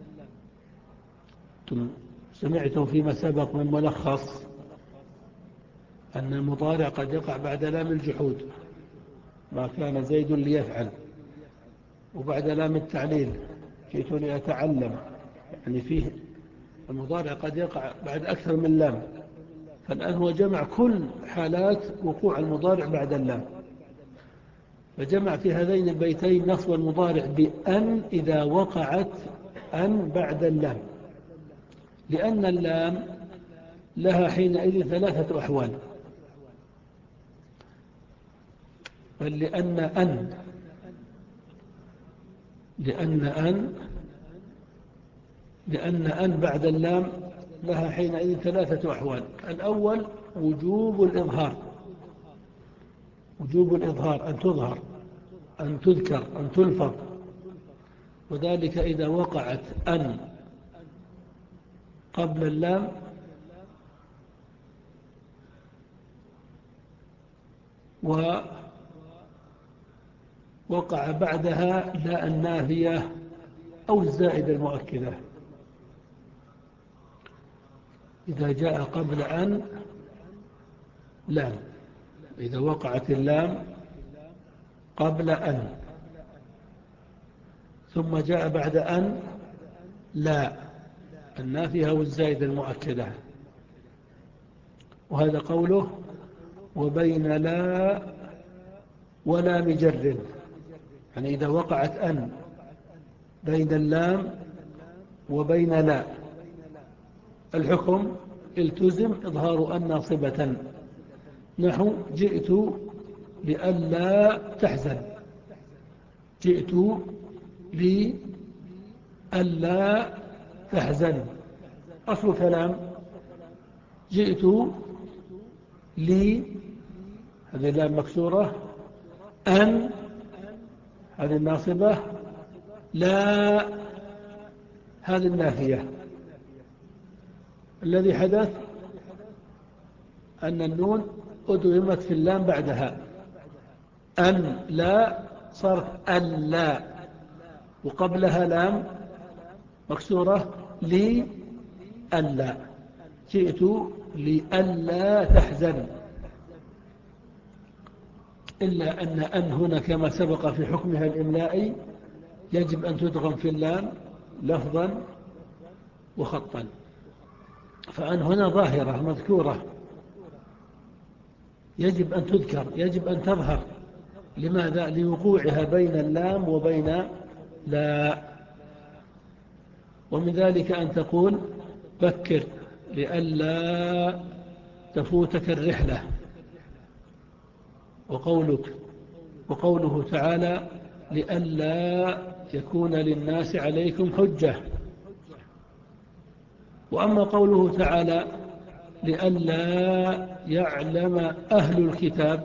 سمعتم فيما سبق من ملخص أن المضارع قد يقع بعد لام الجحود، ما كان زيد ليفعل، وبعد لام التعليل جئت لأتعلم، يعني فيه المضارع قد يقع بعد أكثر من لام. فالآن هو جمع كل حالات وقوع المضارع بعد اللام، فجمع في هذين البيتين نصب المضارع بأن إذا وقعت أن بعد اللام، لأن اللام لها حينئذ ثلاثة أحوال. بل لأن أن لأن أن لأن أن بعد اللام لها حينئذ ثلاثة أحوال. الأول وجوب الإظهار، وجوب الإظهار أن تظهر، أن تذكر، أن تلفظ، وذلك إذا وقعت أن قبل اللام ووقع بعدها لا النافية أو الزائدة المؤكدة. إذا جاء قبل أن لام، إذا وقعت اللام قبل أن ثم جاء بعد أن لا النافية أو الزائدة المؤكدة. وهذا قوله وبين لا ولام جر، يعني إذا وقعت أن بين اللام وبين لا الحكم التزم إظهار أن ناصبة، نحو جئت لئلا تحزن، جئت لئلا تحزن. أصل الكلام جئت لي، هذه اللام مكسورة، أن هذه الناصبة، لا هذه النافية. الذي حدث أن النون أدغمت في اللام بعدها، أن لا صارت ألا، وقبلها لام مكسورة لي ألا، جئت لألا تحزن. إلا أن أن هنا كما سبق في حكمها الإملائي يجب أن تدغم في اللام لفظا وخطا، فأن هنا ظاهرة مذكورة يجب أن تذكر، يجب أن تظهر. لماذا؟ لوقوعها بين اللام وبين لا. ومن ذلك أن تقول بكر لئلا تفوتك الرحلة، وقولك وقوله تعالى لئلا يكون للناس عليكم حجة. وأما قوله تعالى لئلا يعلم أهل الكتاب،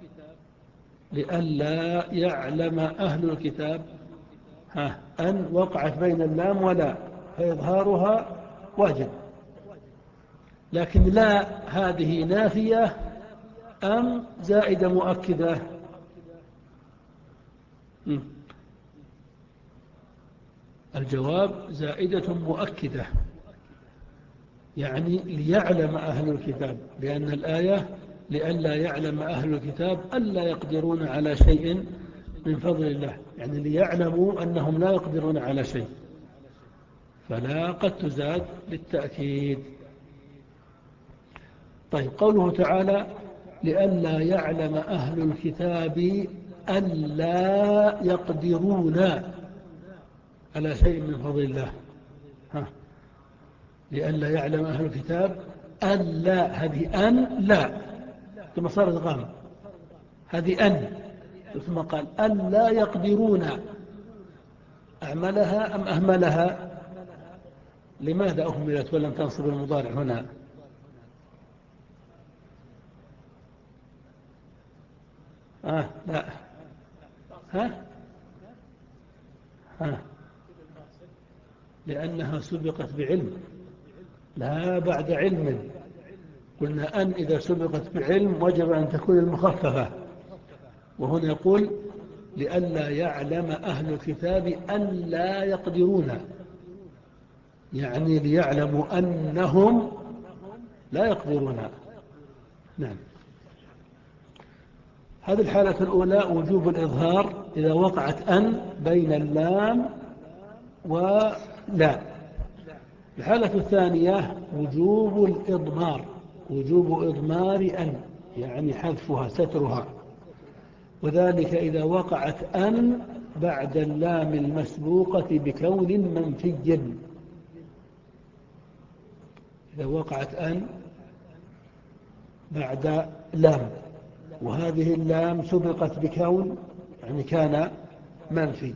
لئلا يعلم أهل الكتاب، ها أن وقعت بين اللام ولا، فإظهارها واجب. لكن لا هذه نافية أم زائدة مؤكدة؟ الجواب زائدة مؤكدة، يعني ليعلم أهل الكتاب، لأن الآية لئلا يعلم أهل الكتاب ألا يقدرون على شيء من فضل الله، يعني ليعلموا أنهم لا يقدرون على شيء، فلا قد تزاد للتأكيد. طيب قوله تعالى لئلا يعلم أهل الكتاب ألا يقدرون على شيء من فضل الله، ها لئلا يعلم أهل الكتاب ألا، هذه أن لا ثم صارت غام، هذه أن ثم قال ألا يقدرون، أعملها أم أهملها؟ لماذا أهملت ولم تنصب المضارع هنا؟ آه لا ها ها لأنها سبقت بعلم لا بعد علم. قلنا أن إذا سبقت بعلم وجب أن تكون المخففة، وهنا يقول لئلا يعلم أهل الكتاب أن لا يقدرون، يعني ليعلموا أنهم لا يقدرون. نعم. هذه الحالة الأولى وجوب الإظهار إذا وقعت أن بين اللام ولا. الحالة الثانية وجوب الإضمار، وجوب إضمار أن يعني حذفها سترها، وذلك إذا وقعت أن بعد اللام المسبوقة بكون منفي. إذا وقعت أن بعد لام وهذه اللام سبقت بكون يعني كان منفي،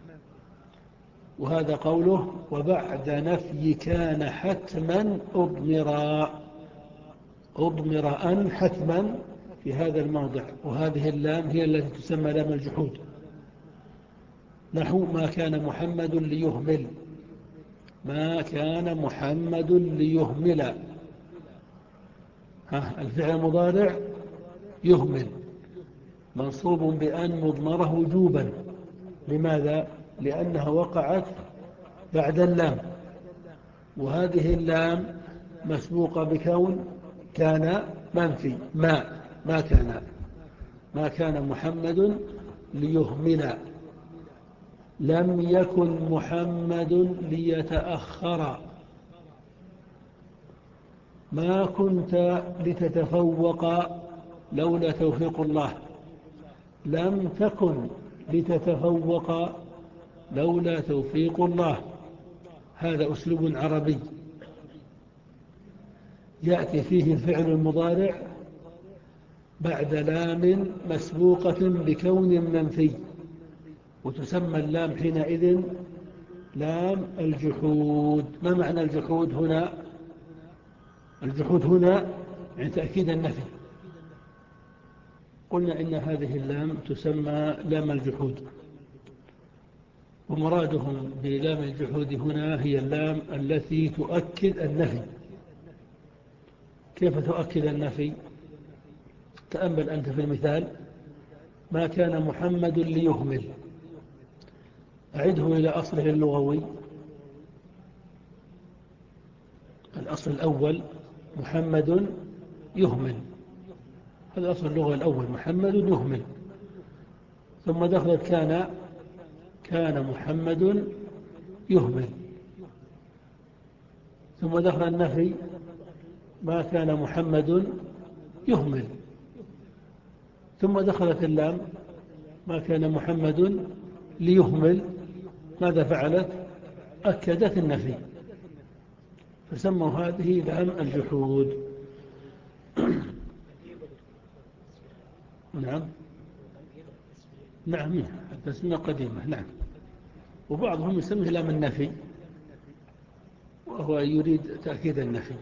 وهذا قوله وبعد نفي كان حتما أضمرا، أضمر أن حتما في هذا الموضع، وهذه اللام هي التي تسمى لام الجحود، نحو ما كان محمد ليهمل، ما كان محمد ليهمل، ها الفعل المضارع يهمل منصوب بأن مضمره وجوبا. لماذا؟ لأنها وقعت بعد اللام، وهذه اللام مسبوقة بكون كان منفي، ما ما كان ما كان محمد ليهمل، لم يكن محمد ليتأخر، ما كنت لتتفوق لولا توفيق الله، لم تكن لتتفوق لولا توفيق الله. هذا أسلوب عربي يأتي فيه الفعل المضارع بعد لام مسبوقة بكون منفي، وتسمى اللام حينئذ لام الجحود. ما معنى الجحود هنا؟ الجحود هنا يعني تأكيد النفي. قلنا إن هذه اللام تسمى لام الجحود، ومرادهم بلام الجحود هنا هي اللام التي تؤكد النفي. كيف تؤكد النفي؟ تأمل أنت في المثال: ما كان محمد ليهمل. أعده إلى أصله اللغوي. الأصل الأول محمد يهمل، هذا أصل اللغة الأول، محمد يهمل. ثم دخلت كان، كان محمد يهمل. ثم دخل النفي: ما كان محمد يهمل. ثم دخلت اللام: ما كان محمد ليهمل. ماذا فعلت؟ أكدت النفي، فسموا هذه لام الجحود. نعم نعم التسمية قديمة. نعم. وبعضهم يسميه لام النفي، وهو يريد تأكيد النفي.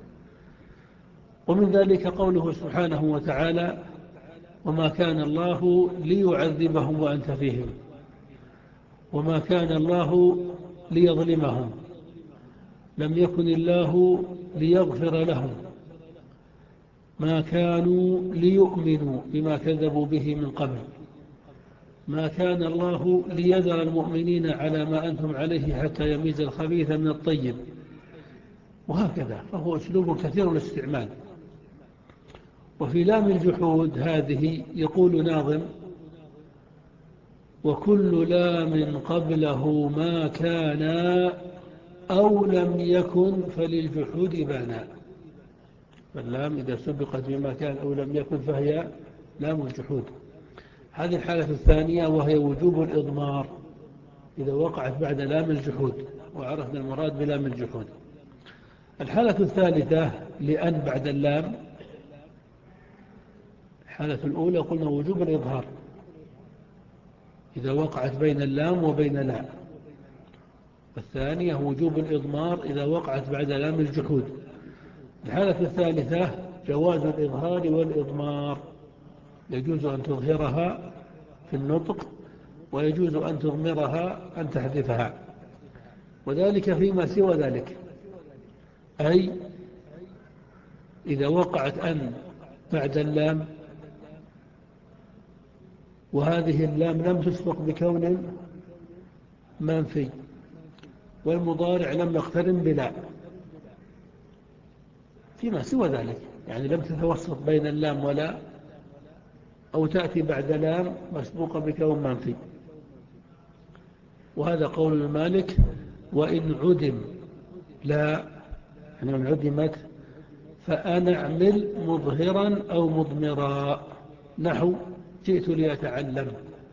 ومن ذلك قوله سبحانه وتعالى: وما كان الله ليعذبهم وأنت فيهم، وما كان الله ليظلمهم، لم يكن الله ليغفر لهم، ما كانوا ليؤمنوا بما كذبوا به من قبل، ما كان الله ليذر المؤمنين على ما أنتم عليه حتى يميز الخبيث من الطيب، وهكذا. فهو أسلوب كثير الاستعمال. وفي لام الجحود هذه يقول ناظم: وكل لام قبله ما كان أو لم يكن فللجحود بانا. فاللام إذا سبقت بما كان أو لم يكن فهي لام الجحود. هذه الحالة الثانية وهي وجوب الإضمار إذا وقعت بعد لام الجحود، وعرفنا المراد بلام الجحود. الحالة الثالثة لأن بعد اللام. الحالة الأولى قلنا وجوب الإظهار إذا وقعت بين اللام وبين لا. الثانية وجوب الإضمار إذا وقعت بعد لام الجحود. الحالة الثالثة جواز الإظهار والإضمار، يجوز أن تظهرها في النطق ويجوز أن تضمرها أن تحذفها، وذلك فيما سوى ذلك. أي إذا وقعت أن بعد اللام وهذه اللام لم تسبق بكون منفي، والمضارع لم يقترن بلا، فيما سوى ذلك يعني لم تتوسط بين اللام ولا، أو تأتي بعد لام مسبوقة بكون منفي. وهذا قول المالك: وإن عدم لا، يعني من عدمت فأنا أعمل مظهرا أو مضمرا، نحو جئت لأتعلم.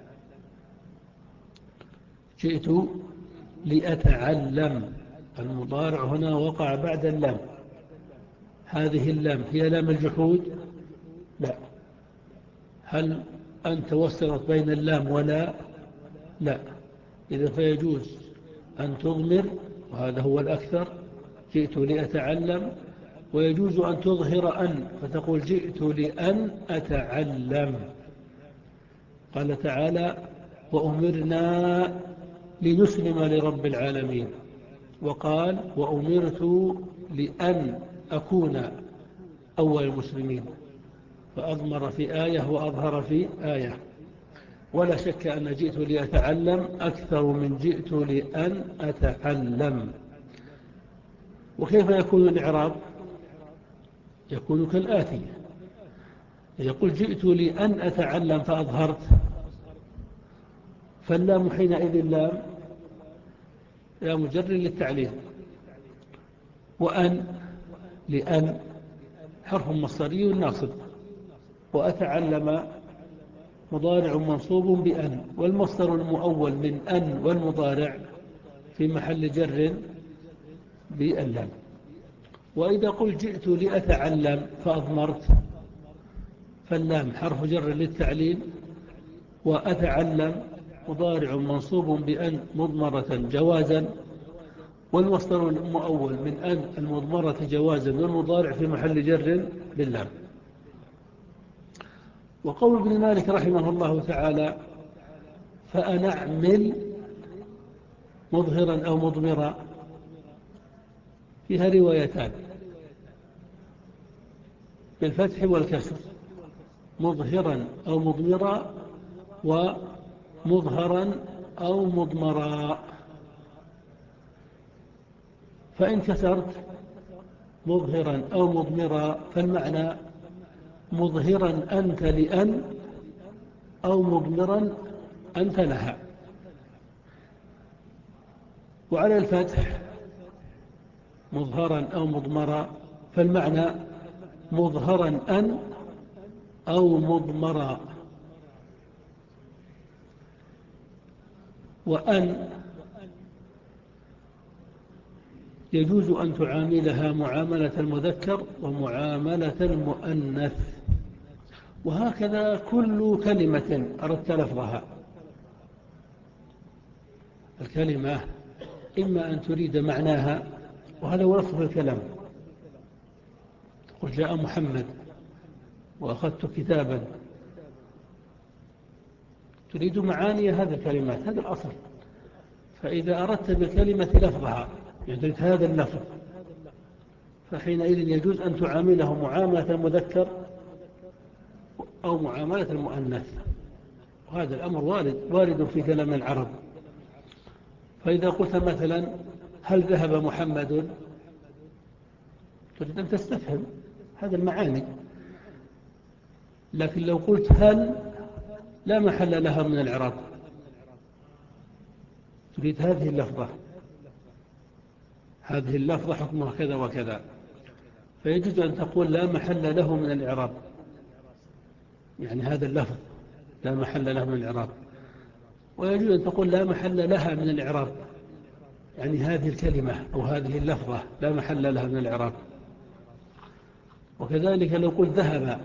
جئت لأتعلم، المضارع هنا وقع بعد اللام. هذه اللام هي لام الجحود؟ لا. هل أن توسطت بين اللام ولا؟ لا. إذا فيجوز أن تضمر، وهذا هو الأكثر، جئت لأتعلم، ويجوز أن تظهر أن فتقول جئت لأن أتعلم. قال تعالى: وأمرنا لنسلم لرب العالمين، وقال: وأمرت لأن أكون أول المسلمين، فأضمر في آية وأظهر في آية. ولا شك أن جئت لأتعلم أكثر من جئت لأن أتعلم. وكيف يكون الإعراب؟ يكون كالآتي: يقول جئت لأن أتعلم فأظهرت، فاللام حينئذ لام لا مجرد للتعليل، وأن لأن حرف مصدري ناصب، وأتعلم مضارع منصوب بأن، والمصدر المؤول من أن والمضارع في محل جر باللام. وإذا قلت جئت لأتعلم فأضمرت، فاللام حرف جر للتعليل، وأتعلم مضارع منصوب بأن مضمرة جوازا، والمصدر المؤول من أن المضمرة جوازا والمضارع في محل جر باللام. وقول ابن مالك رحمه الله تعالى فأنعمل مظهرا أو مضمرا فيها روايتان بالفتح والكسر، مظهرا أو مضمرا ومظهرا أو مضمرا. فإن كسرت مظهرا أو مضمرا فالمعنى مظهرا أنت لأن أو مضمرا أنت لها. وعلى الفتح مظهرا أو مضمرا فالمعنى مظهرا أن أو مضمرا. وأن يجوز أن تعاملها معاملة المذكر ومعاملة المؤنث، وهكذا كل كلمة أردت لفظها. الكلمة إما أن تريد معناها، وهذا هو لفظ الكلام، تقول جاء محمد وأخذت كتابا، تريد معاني هذا الكلمات، هذا الأصل. فإذا أردت بالكلمة لفظها يعني تريد هذا اللفظ، فحينئذ يجوز أن تعامله معاملة المذكر أو معاملة المؤنث، وهذا الأمر وارد وارد في كلام العرب. فإذا قلت مثلا هل ذهب محمد، تريد أن تستفهم هذا المعاني. لكن لو قلت هل لا محل لها من الإعراب، تريد هذه اللفظة، هذه اللفظة حكمها كذا وكذا، فيجوز أن تقول لا محل له من الإعراب، يعني هذا اللفظ لا محل له من الإعراب. ويجوز أن تقول لا محل لها من الإعراب، يعني هذه الكلمة أو هذه اللفظة لا محل لها من الإعراب. وكذلك لو قلت ذهب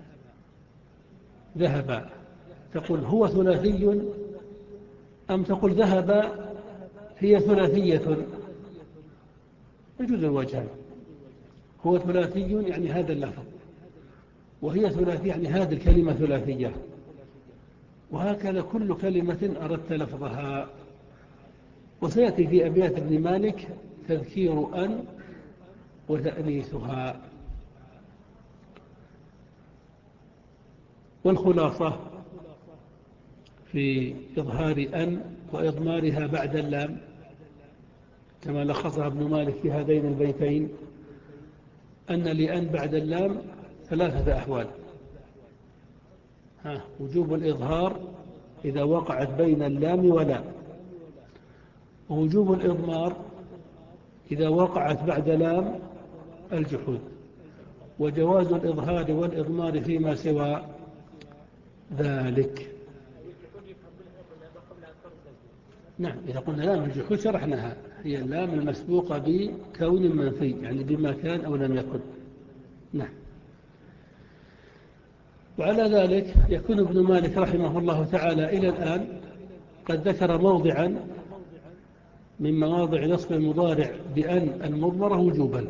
ذهب تقول هو ثلاثي أم تقول ذهب هي ثلاثية، يجوز الوجهان. هو ثلاثي يعني هذا اللفظ، وهي ثلاثي يعني هذه الكلمة ثلاثية. وهكذا كل كلمة أردت لفظها. وسيأتي في أبيات ابن مالك تذكير أن وتأنيثها. والخلاصة في إظهار أن وإضمارها بعد اللام كما لخصها ابن مالك في هذين البيتين أن لأن بعد اللام ثلاثة أحوال: ها وجوب الإظهار إذا وقعت بين اللام ولا، ووجوب الإضمار إذا وقعت بعد لام الجحود، وجواز الإظهار والإضمار فيما سوى ذلك. نعم، إذا قلنا لام الجحود شرحناها، هي اللام المسبوقة بكون منفي يعني بما كان أو لم يكن. نعم. وعلى ذلك يكون ابن مالك رحمه الله تعالى إلى الآن قد ذكر موضعا من مواضع نصب المضارع بأن المضمرة وجوبا،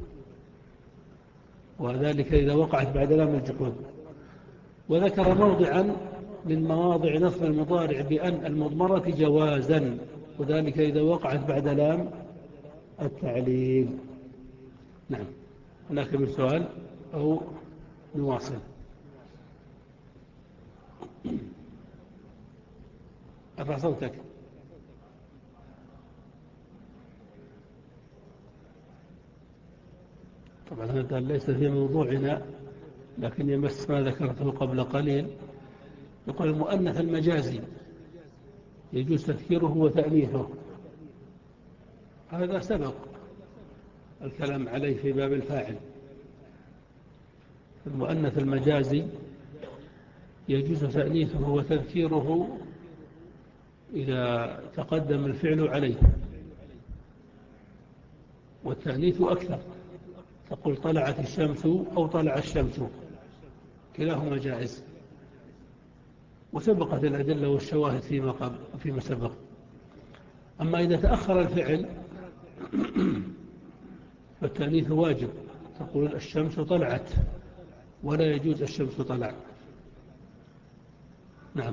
وذلك إذا وقعت بعد لام الجحود. وذكر موضعا من مواضع نصب المضارع بأن المضمرة جوازا، وذلك إذا وقعت بعد لام التعليل. نعم. هناك من سؤال أو نواصل؟ ارفع صوتك. طبعا هذا ليس في موضوعنا، لكن يمس ما ذكرته قبل قليل. يقول المؤنث المجازي يجوز تذكيره وتأنيثه، هذا سبق الكلام عليه في باب الفاعل. المؤنث المجازي يجوز تأنيثه وتذكيره إذا تقدم الفعل عليه، والتأنيث أكثر، تقول طلعت الشمس أو طلع الشمس، كلاهما جائز، وسبقت الأدلة والشواهد فيما قبل فيما سبق. أما إذا تأخر الفعل فالتأنيث واجب، تقول الشمس طلعت، ولا يجوز الشمس طلع. نعم.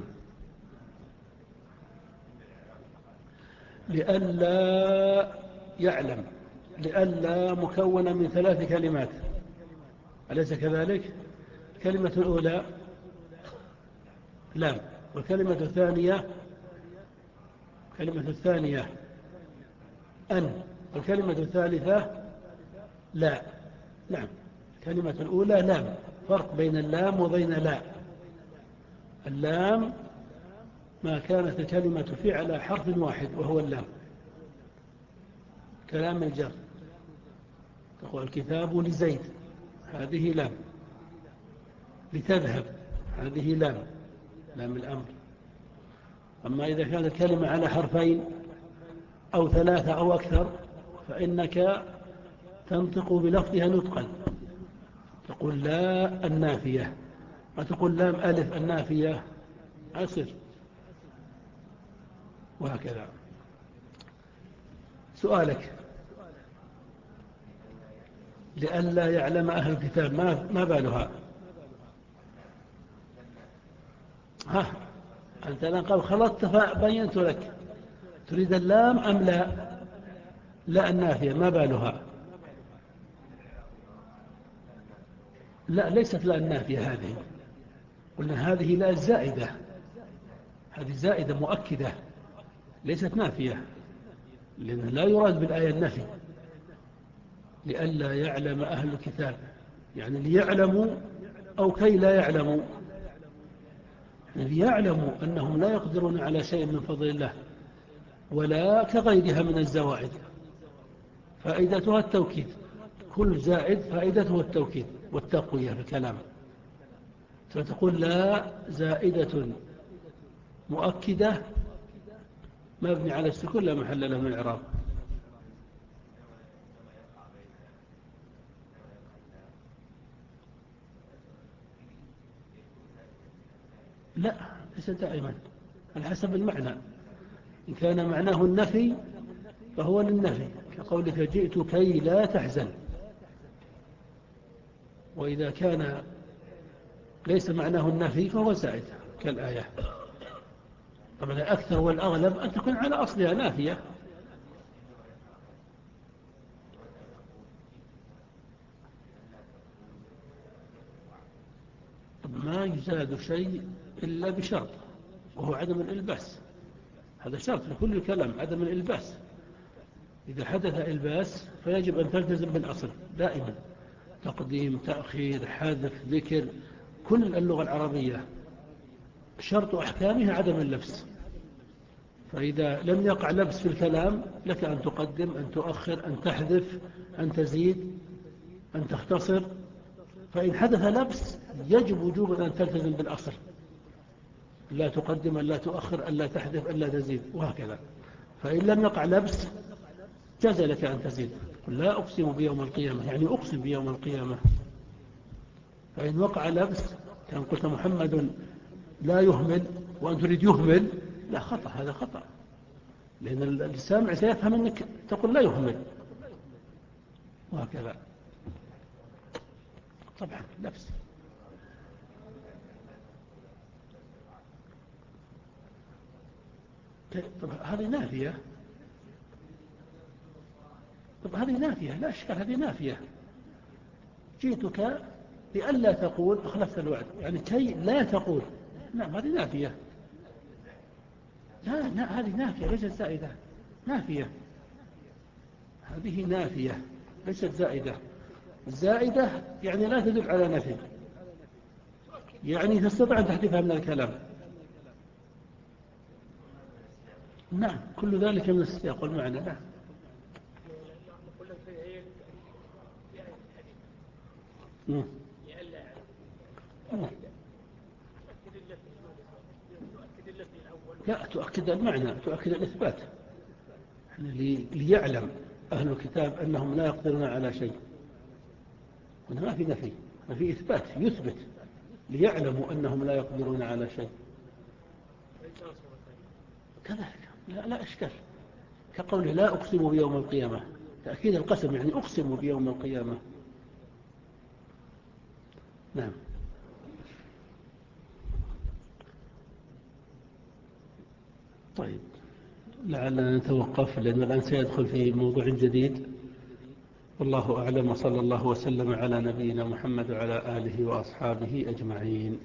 لئلا يعلم، لئلا مكونة من ثلاث كلمات، أليس كذلك؟ الكلمة الأولى لام، والكلمة الثانية الكلمة الثانية أن، والكلمة الثالثة لا. نعم، الكلمة الأولى لام، فرق بين اللام وبين لا. اللام ما كانت الكلمة فيه على حرف واحد وهو اللام، كلام الجر، تقول الكتاب لزيد، هذه لام. لتذهب، هذه لام، لام الأمر. أما إذا كانت الكلمة على حرفين أو ثلاثة أو أكثر فإنك تنطق بلفظها نطقا، تقول لا النافية، ما تقول لام ألف النافية، أصر، وهكذا. سؤالك لئلا يعلم أهل الكتاب، ما ما بالها؟ ها أنت الآن قال خلطت فبينت لك، تريد اللام أم لا؟ لا النافية، ما بالها؟ لا ليست لا النافية هذه، قلنا هذه لا الزائدة، هذه زائدة مؤكدة ليست نافية، لأن لا يراد بالآية النفي. لئلا يعلم أهل الكتاب يعني ليعلموا أو كي لا يعلموا، يعني ليعلموا أنهم لا يقدرون على شيء من فضل الله ولا كغيرها من الزوائد، فائدتها التوكيد، كل زائد فائدته التوكيد والتقوية في الكلام، فتقول لا زائدة مؤكدة مبني على السكون لا محل له من الإعراب. لا ليس دائما، على حسب المعنى، إن كان معناه النفي فهو للنفي، كقولك جئت كي لا تحزن، وإذا كان ليس معناه النفي فهو زائد كالآية. طبعا الأكثر والأغلب أن تكون على أصلها نافية. ما يزاد شيء إلا بشرط، وهو عدم الإلباس، هذا شرط لكل الكلام، عدم الإلباس. إذا حدث إلباس فيجب أن تلتزم بالأصل دائما، تقديم تأخير حذف ذكر، كل اللغة العربية شرط أحكامها عدم اللبس، فإذا لم يقع لبس في الكلام لك أن تقدم، أن تؤخر، أن تحذف، أن تزيد، أن تختصر. فإن حدث لبس يجب وجوبا أن تلتزم بالأصل، لا تقدم، أن لا تؤخر، أن لا تحذف، أن لا تزيد، وهكذا. فإن لم يقع لبس جاز لك أن تزيد، قل لا أقسم بيوم القيامة، يعني أقسم بيوم القيامة. فإن وقع لبس كان قلت محمد لا يهمل وأن تريد يهمل، لا، خطأ، هذا خطأ، لأن السامع سيفهم أنك تقول لا يهمل، وهكذا. طبعا لبس. طب هذه نافية، طب هذه نافية لا أشكال، هذه نافية. جئتك لئلا تقول أخلفت الوعد، يعني كي لا تقول، نعم هذه نافية. لا لا هذه نافية ليست زائدة، نافية، هذه نافية ليست زائدة. الزائدة يعني لا تدل على نفي، يعني تستطيع أن تحذفها من الكلام. نعم كل ذلك من السياق والمعنى. نعم. مم. لا، تؤكد المعنى، تؤكد الإثبات، ليعلم أهل الكتاب أنهم لا يقدرون على شيء. هنا ما في نفي، ما في إثبات، يثبت ليعلموا أنهم لا يقدرون على شيء. كذلك لا, لا إشكال، كقوله لا أقسم بيوم القيامة، تأكيد القسم يعني أقسم بيوم القيامة. نعم. طيب، لعلنا نتوقف لأنه الآن سيدخل في موضوع جديد. والله أعلم، وصلى الله وسلم على نبينا محمد وعلى آله وأصحابه أجمعين.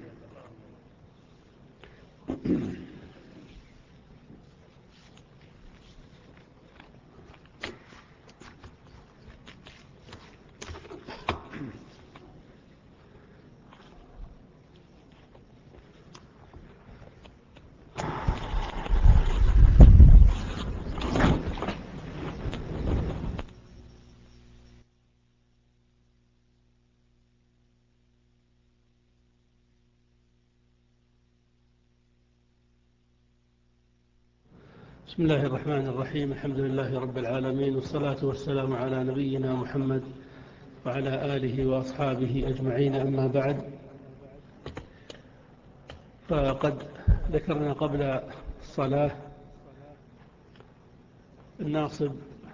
بسم الله الرحمن الرحيم. الحمد لله رب العالمين، والصلاة والسلام على نبينا محمد وعلى آله وأصحابه أجمعين. أما بعد، فقد ذكرنا قبل الصلاة الناصب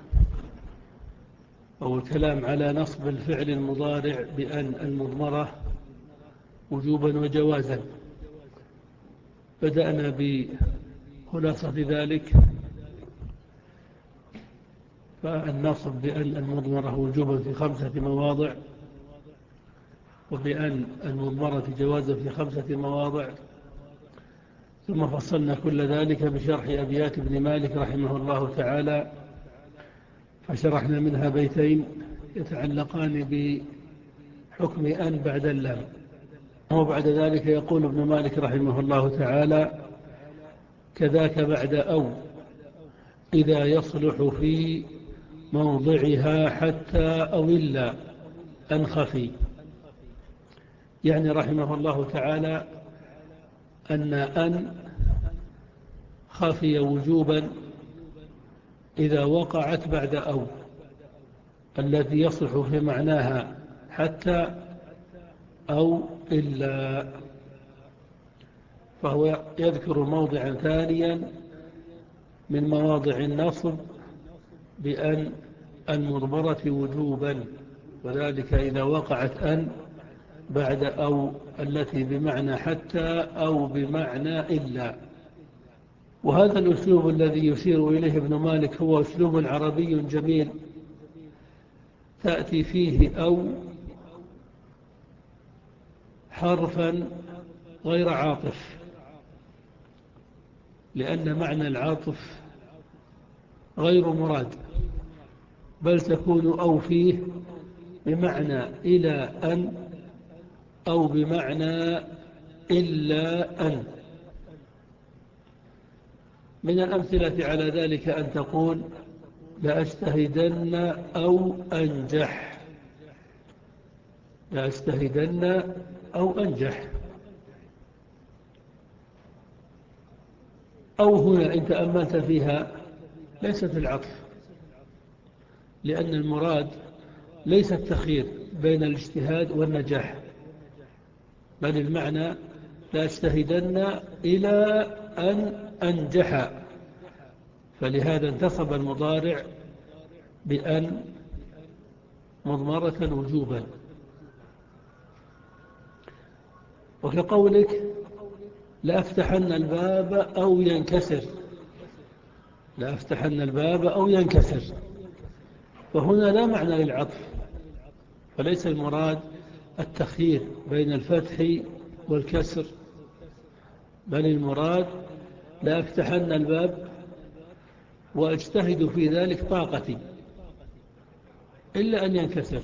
أو الكلام على نصب الفعل المضارع بأن المضمرة وجوبا وجوازا. بدأنا بخلاصة ذلك، فالنصب بأن المضمرة وجوبا في خمسة مواضع، وبأن المضمرة جوازا في خمسة مواضع. ثم فصلنا كل ذلك بشرح أبيات ابن مالك رحمه الله تعالى، فشرحنا منها بيتين يتعلقان بحكم أن بعد اللام. وبعد ذلك يقول ابن مالك رحمه الله تعالى: كذاك بعد أو إذا يصلح في موضعها حتى أو إلا أن خفي. يعني رحمه الله تعالى أن أن خفي وجوبا إذا وقعت بعد أو الذي يصلح في معناها حتى أو إلا، فهو يذكر موضعا ثانيا من مواضع النصب بأن المضمرة وجوبا، وذلك إذا وقعت أن بعد أو التي بمعنى حتى أو بمعنى إلا. وهذا الأسلوب الذي يشير إليه ابن مالك هو أسلوب عربي جميل، تأتي فيه أو حرفا غير عاطف، لأن معنى العاطف غير مراد، بل تكون أو فيه بمعنى إلى أن أو بمعنى إلا أن. من الأمثلة على ذلك أن تقول لأجتهدن أو أنجح، لأجتهدن أو أنجح. أو هنا إن تأملت فيها ليست العطف، لأن المراد ليس التخيير بين الاجتهاد والنجاح، بل المعنى لأجتهدن إلى أن أنجح. فلهذا انتصب المضارع بأن مضمرة وجوبا. وكقولك لأفتحن الباب أو ينكسر، لأفتحن الباب أو ينكسر، وهنا لا معنى للعطف، فليس المراد التخيير بين الفتح والكسر، بل المراد لأفتحن الباب وأجتهد في ذلك طاقتي إلا أن ينكسر.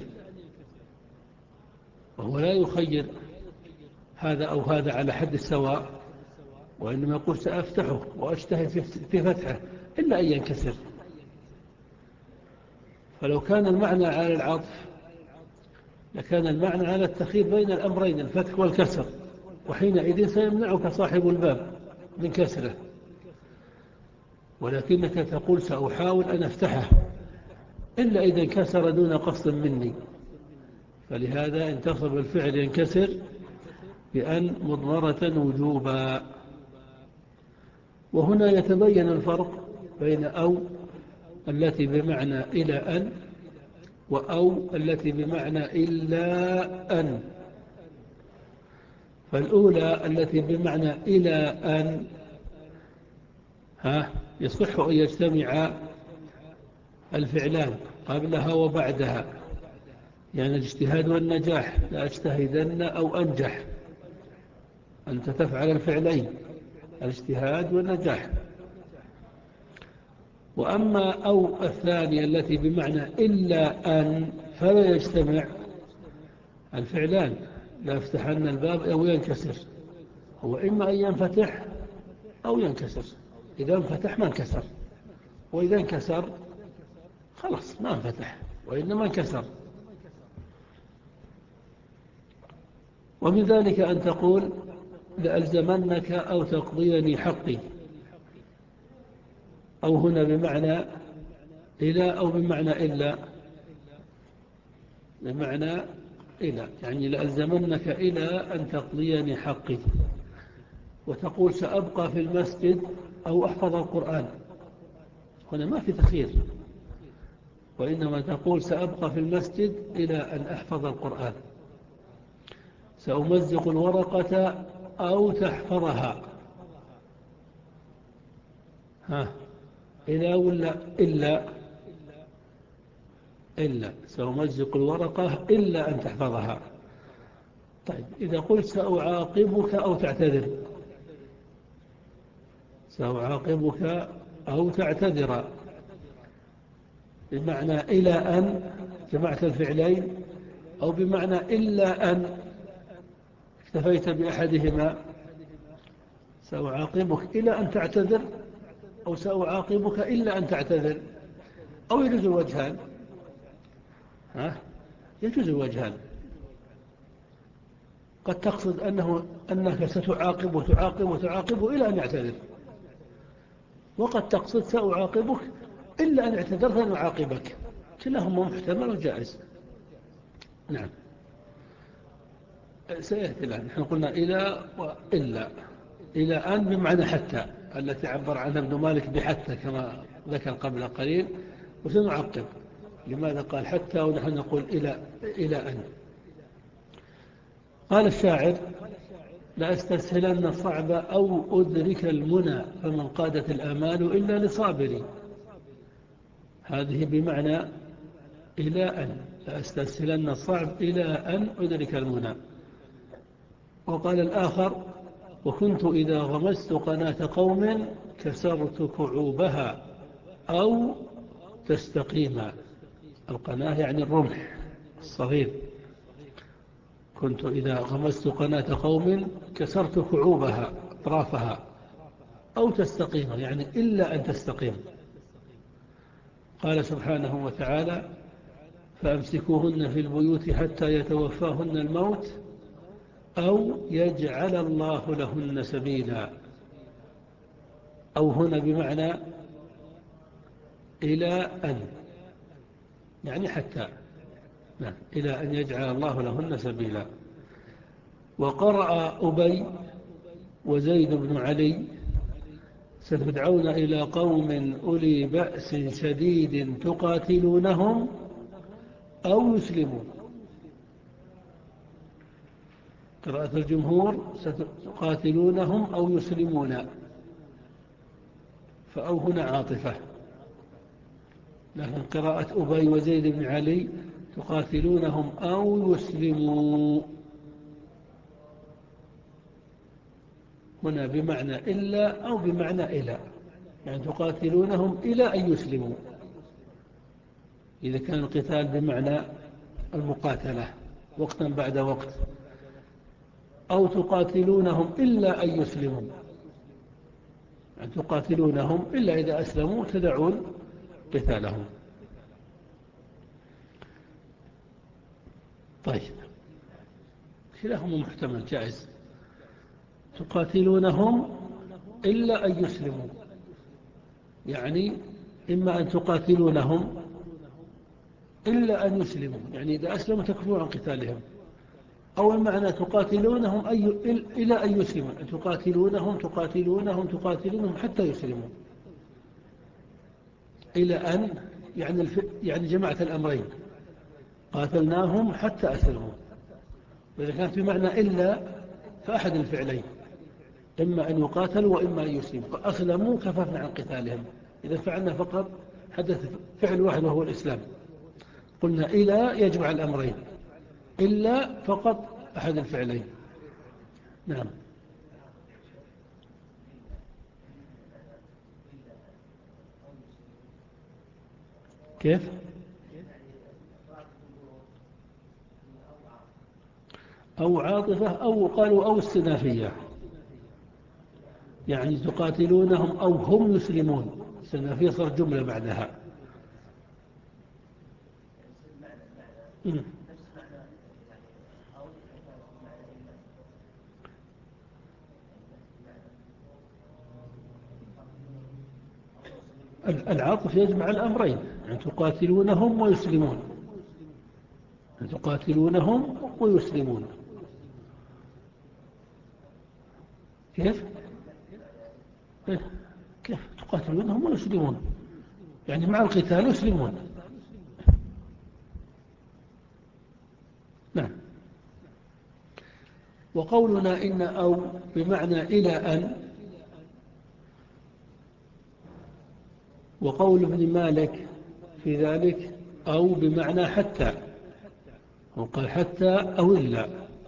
وهو لا يخير هذا أو هذا على حد السواء، وإنما يقول سأفتحه وأجتهد في فتحه إلا أن ينكسر. فلو كان المعنى على العطف لكان المعنى على التخيير بين الأمرين الفتح والكسر، وحينئذ سيمنعك صاحب الباب من كسره. ولكنك تقول سأحاول أن أفتحه إلا إذا انكسر دون قصد مني، فلهذا انتصب الفعل ينكسر بأن مضمرة وجوبا. وهنا يتبين الفرق بين أو التي بمعنى إلى أن وأو التي بمعنى إلا أن. فالأولى التي بمعنى إلى أن ها يصح أن يجتمع الفعلان قبلها وبعدها، يعني الاجتهاد والنجاح، لا أجتهدن أو أنجح، أنت تفعل الفعلين الاجتهاد والنجاح. وأما أو الثانية التي بمعنى إلا أن فلا يجتمع الفعلان، لا يفتحن الباب أو ينكسر، هو إما أن ينفتح أو ينكسر. إذا انفتح ما انكسر، وإذا انكسر خلاص ما انفتح وإنما انكسر. ومن ذلك أن تقول لألزمنك أو تقضيني حقي، أو هنا بمعنى إلى أو بمعنى إلا، بمعنى إلى يعني لألزمنك إلى أن تقضيني حقي. وتقول سأبقى في المسجد أو أحفظ القرآن، هنا ما في تخير، وإنما تقول سأبقى في المسجد إلى أن أحفظ القرآن. سأمزق الورقة أو تحفظها، ها إلى ولا إلا؟ إلا سأمزق الورقة إلا أن تحفظها. طيب إذا قلت سأعاقبك أو تعتذر، سأعاقبك أو تعتذر بمعنى إلى أن جمعت الفعلين، أو بمعنى إلا أن اكتفيت بأحدهما، سأعاقبك إلى أن تعتذر أو سأعاقبك إلا أن تعتذر، أو يجوز الوجهان. ها يجوز الوجهان، قد تقصد أنه أنك ستعاقب وتعاقب وتعاقب إلى أن يعتذر، وقد تقصد سأعاقبك إلا أن اعتذرت أن أعاقبك، كلاهما محتمل وجائز. نعم سيأتي الآن. نحن قلنا إلى وإلا. إلى أن بمعنى حتى التي عبر عنها ابن مالك بحتى كما ذكر قبل قليل، وسنعقب لماذا قال حتى ونحن نقول إلى, إلى أن. قال الشاعر لا أستسهلن الصعب أو أدرك المنى فمن قادت الآمال إلا لصابري. هذه بمعنى إلى أن، لا أستسهلن الصعب إلى أن أدرك المنى. وقال الآخر وكنت إذا غمست قناة قوم كسرت كعوبها أو تستقيم. القناة يعني الرمح الصغير. كنت إذا غمست قناة قوم كسرت كعوبها أطرافها أو تستقيم يعني إلا أن تستقيم. قال سبحانه وتعالى فأمسكوهن في البيوت حتى يتوفاهن الموت أو يجعل الله لهن سبيلا. أو هنا بمعنى إلى أن يعني حتى، نعم إلى أن يجعل الله لهن سبيلا. وقرأ أبي وزيد بن علي ستدعون إلى قوم أولي بأس شديد تقاتلونهم أو يسلمون. قراءة الجمهور ستقاتلونهم أو يسلمون، فأو هنا عاطفة. لكن قراءة أبي وزيد بن علي تقاتلونهم أو يسلموا هنا بمعنى إلا أو بمعنى إلى، يعني تقاتلونهم إلى أن يسلموا إذا كان القتال بمعنى المقاتلة وقتا بعد وقت، أو تقاتلونهم إلا أن يسلموا يعني تقاتلونهم إلا إذا أسلموا تدعون قتالهم. طيب كلاهما محتمل جائز. تقاتلونهم إلا أن يسلموا يعني إما أن تقاتلونهم إلا أن يسلموا، يعني إذا أسلموا تكفوا عن قتالهم، أو المعنى تقاتلونهم أي إلى أن يسلموا، تقاتلونهم تقاتلونهم تقاتلونهم حتى يسلموا، إلى أن يعني, الف... يعني جماعة الأمرين، قاتلناهم حتى أسلموا. وإذا كان في معنى إلا فأحد الفعلين، إما أن يقاتلوا وإما أن يسلموا، فأسلموا كففنا عن قتالهم. إذا فعلنا فقط حدث فعل واحد وهو الإسلام، قلنا إلى يجمع الأمرين، إلا فقط أحد الفعلين. نعم. كيف؟ أو عاطفة، أو قالوا أو استنافية، يعني تقاتلونهم أو هم يسلمون، استنافية صار جملة بعدها. م. العاطف يجمع الأمرين، يعني تقاتلونهم ويسلمون، يعني تقاتلونهم ويسلمون. كيف؟ كيف تقاتلونهم ويسلمون؟ يعني مع القتال يسلمون. نعم. وقولنا إن أو بمعنى إلى أن، وقول ابن مالك في ذلك أو بمعنى حتى، وقال حتى أو إلا،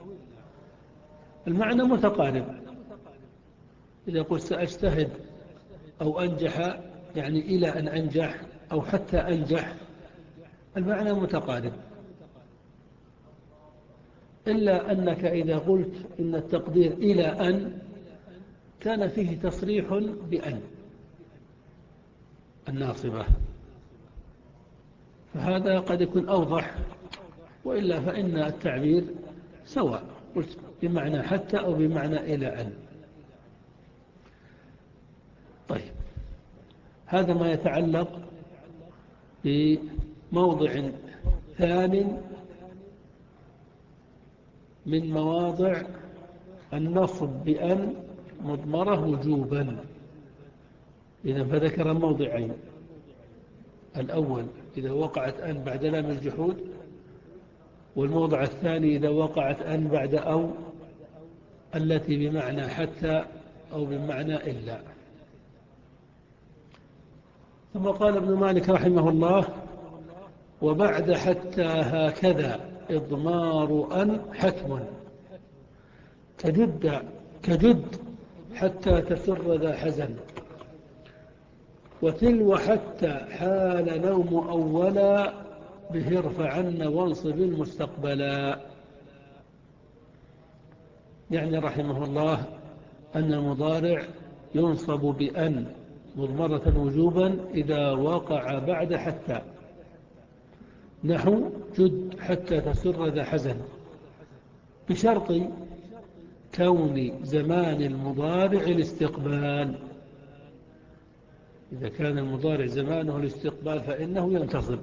المعنى متقارب. إذا قلت سأجتهد أو أنجح، يعني إلى أن أنجح أو حتى أنجح، المعنى متقارب، إلا أنك إذا قلت إن التقدير إلى أن كان فيه تصريح بأن الناصبة، فهذا قد يكون أوضح، وإلا فإن التعبير سواء، قلت بمعنى حتى أو بمعنى إلى أن. طيب، هذا ما يتعلق بموضع ثانٍ من مواضع النصب بأن مضمرة وجوبا. إذا فذكر موضعين: الأول إذا وقعت أن بعد لام الجحود، والموضع الثاني إذا وقعت أن بعد أو التي بمعنى حتى أو بمعنى إلا. ثم قال ابن مالك رحمه الله: وبعد حتى هكذا إضمار أن حتم، كجد كجد حتى تسر ذا حزن، وتلو حتى حال نوم أولا، به ارفعن وانصب المستقبلا. يعني رحمه الله أن المضارع ينصب بأن مضمرة وجوبا إذا وقع بعد حتى، نحو جد حتى تسر ذا حزن، بشرط كون زمان المضارع الاستقبال. إذا كان المضارع زمانه الاستقبال فإنه ينتصب.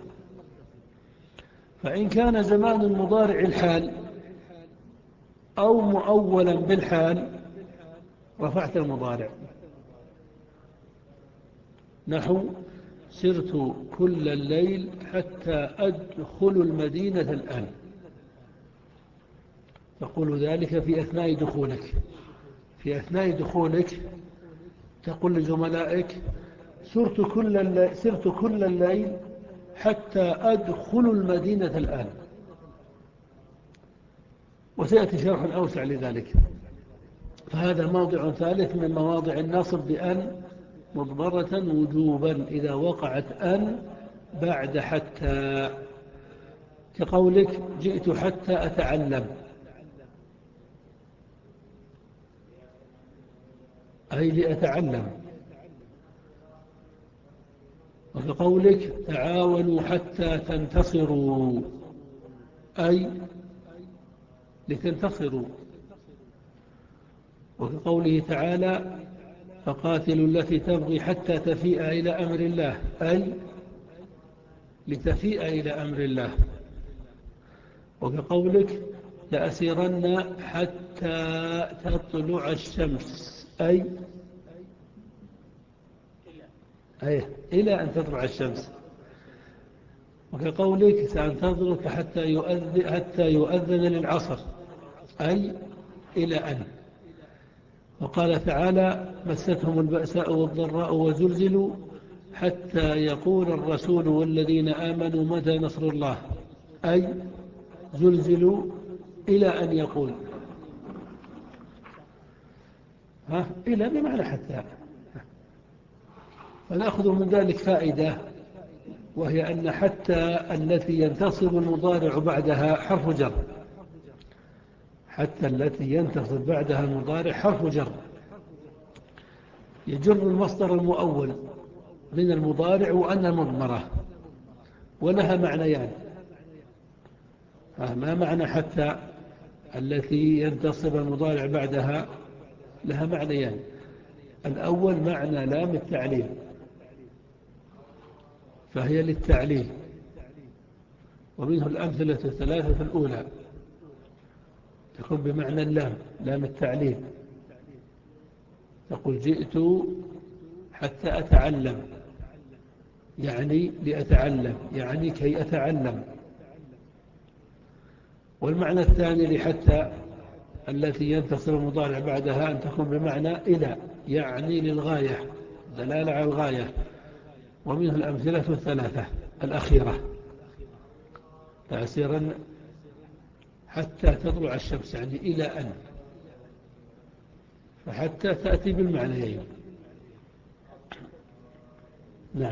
فإن كان زمان المضارع الحال أو مؤولا بالحال رفعت المضارع، نحو سرت كل الليل حتى أدخل المدينة الآن، تقول ذلك في أثناء دخولك. في أثناء دخولك تقول لزملائك: سرت كل الليل, سرت كل الليل حتى أدخل المدينة الآن. وسيأتي شرح أوسع لذلك. فهذا موضع ثالث من مواضع النصب بأن مضمرة وجوبا إذا وقعت أن بعد حتى، كقولك: جئت حتى أتعلم، أي لأتعلم. وكقولك: تعاونوا حتى تنتصروا، أي لتنتصروا. وكقوله تعالى: فقاتلوا التي تبغي حتى تفيء إلى أمر الله، أي لتفيء إلى أمر الله. وكقولك لأسيرن حتى تطلع الشمس، أي أي إلى أن تطلع الشمس. وكقولك سأنتظرك حتى يؤذن, حتى يؤذن للعصر، أي إلى أن. وقال تعالى مستهم البأساء والضراء وزلزلوا حتى يقول الرسول والذين آمنوا متى نصر الله، أي زلزلوا إلى أن يقول. ها إلى بمعنى حتى. فنأخذ من ذلك فائدة، وهي أن حتى التي ينتصب المضارع بعدها حرف جر، حتى التي ينتصب بعدها المضارع حرف جر يجر المصدر المؤول من المضارع وأن المضمرة، ولها معنيان. ما معنى حتى التي ينتصب المضارع بعدها؟ لها معنيان. الأول معنى لام التعليل، فهي للتعليل، ومنه الأمثلة الثلاثة الأولى تكون بمعنى اللام، لام التعليل. تقول جئت حتى أتعلم، يعني لأتعلم، يعني كي أتعلم. والمعنى الثاني لحتى التي ينتصر المضارع بعدها أن تكون بمعنى إلى، يعني للغاية، دلالة على الغاية. ومنه الأمثلة الثلاثة الأخيرة، تأسيرا حتى تطلع الشمس، يعني إلى أن. فحتى تأتي بالمعنيين. نعم.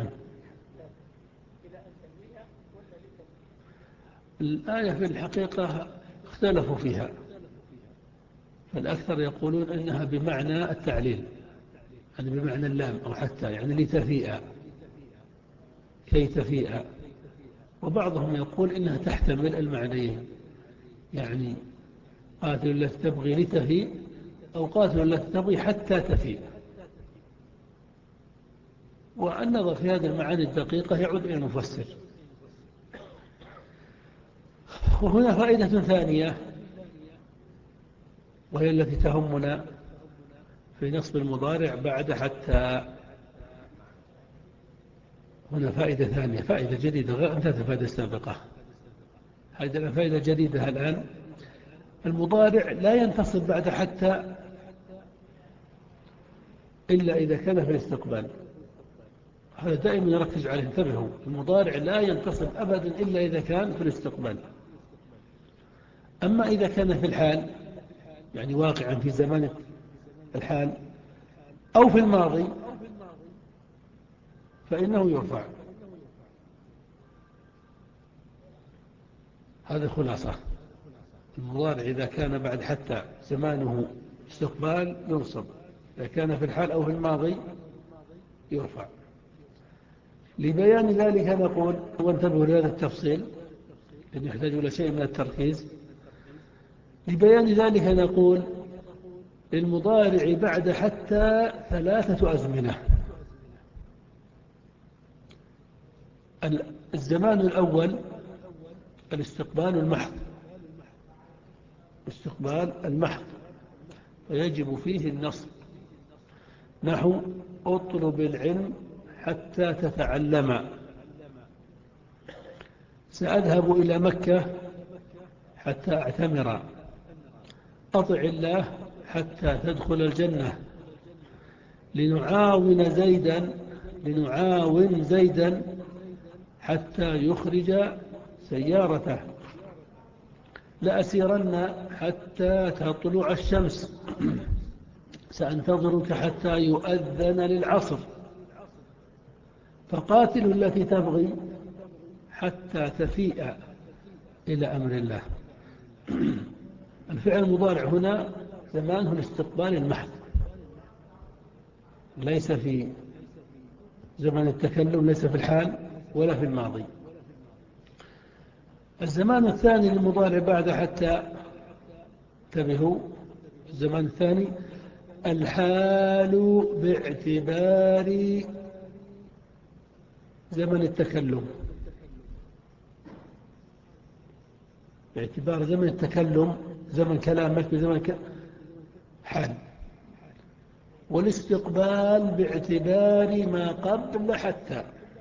الآية في الحقيقة اختلفوا فيها، فالأكثر يقولون إنها بمعنى التعليل، يعني بمعنى اللام أو حتى، يعني لتفيء، كي تفيء. وبعضهم يقول إنها تحتمل المعنيين، يعني قاتل التي تبغي لتفيء، أو قاتل التي تبغي حتى تفيء. والنظر في هذه المعاني الدقيقة يعود إلى المفسر. وهنا فائدة ثانية، وهي التي تهمنا في نصب المضارع بعد حتى. هنا فائدة ثانية، فائدة جديدة غير انتهت الفائدة السابقة. هذه فائدة جديدة الآن. المضارع لا ينتصب بعد حتى إلا إذا كان في الاستقبال. هذا دائما نركز عليه، انتبهوا، المضارع لا ينتصب أبدا إلا إذا كان في الاستقبال. أما إذا كان في الحال، يعني واقعا في زمان الحال، أو في الماضي، فإنه يرفع. هذا خلاصة. المضارع إذا كان بعد حتى زمانه استقبال ينصب، إذا كان في الحال أو في الماضي يرفع. لبيان ذلك نقول، وانتبهوا لهذا التفصيل أن يحتاج إلى شيء من التركيز. لبيان ذلك نقول للمضارع بعد حتى ثلاثة أزمنة. الزمان الأول الاستقبال المحض، استقبال المحض، ويجب فيه النصب، نحو اطلب العلم حتى تتعلم، سأذهب إلى مكة حتى أعتمر، أطع الله حتى تدخل الجنة، لنعاون زيدا لنعاون زيدا حتى يخرج سيارته، لأسيرن حتى تطلع الشمس، سأنتظرك حتى يؤذن للعصر، فقاتل التي تبغي حتى تفيء إلى أمر الله. الفعل المضارع هنا زمانه الاستقبال المحض، ليس في زمن التكلم، ليس في الحال ولا في الماضي. الزمان الثاني للمضارع بعد حتى، انتبهوا، الزمان الثاني الحال باعتبار زمن التكلم، باعتبار زمن التكلم، زمن كلامك بزمن ك... حال. والاستقبال باعتبار ما قبل حتى،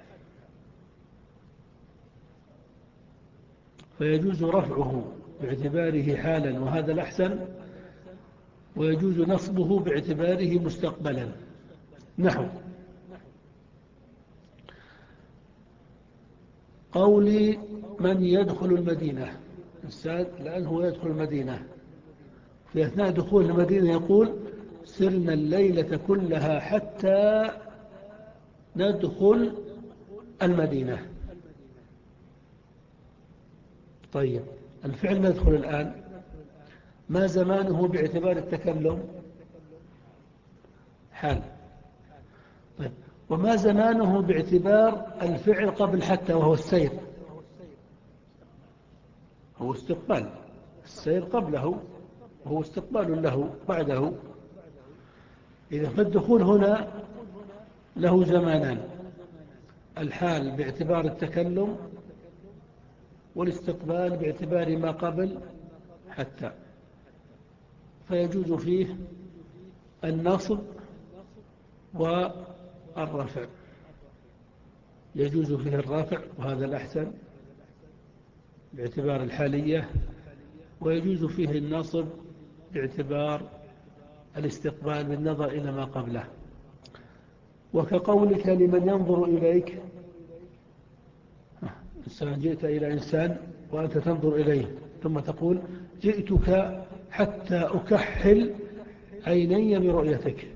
فيجوز رفعه باعتباره حالا وهذا الأحسن، ويجوز نصبه باعتباره مستقبلا. نحو قولي من يدخل المدينة، الإنسان الآن هو يدخل المدينة، في أثناء دخول المدينة يقول سرنا الليلة كلها حتى ندخل المدينة. طيب الفعل ندخل الآن ما زمانه باعتبار التكلم؟ حال. طيب وما زمانه باعتبار الفعل قبل حتى وهو السير؟ هو استقبال، السير قبله وهو استقبال له بعده. إذا فالدخول هنا له زمانان، الحال باعتبار التكلم، والاستقبال باعتبار ما قبل حتى، فيجوز فيه النصب والرفع، يجوز فيه الرفع وهذا الأحسن باعتبار الحالية، ويجوز فيه النصب باعتبار الاستقبال بالنظر إلى ما قبله. وكقولك لمن ينظر إليك، إنسان جئت إلى إنسان وأنت تنظر إليه ثم تقول جئتك حتى أكحل عيني برؤيتك،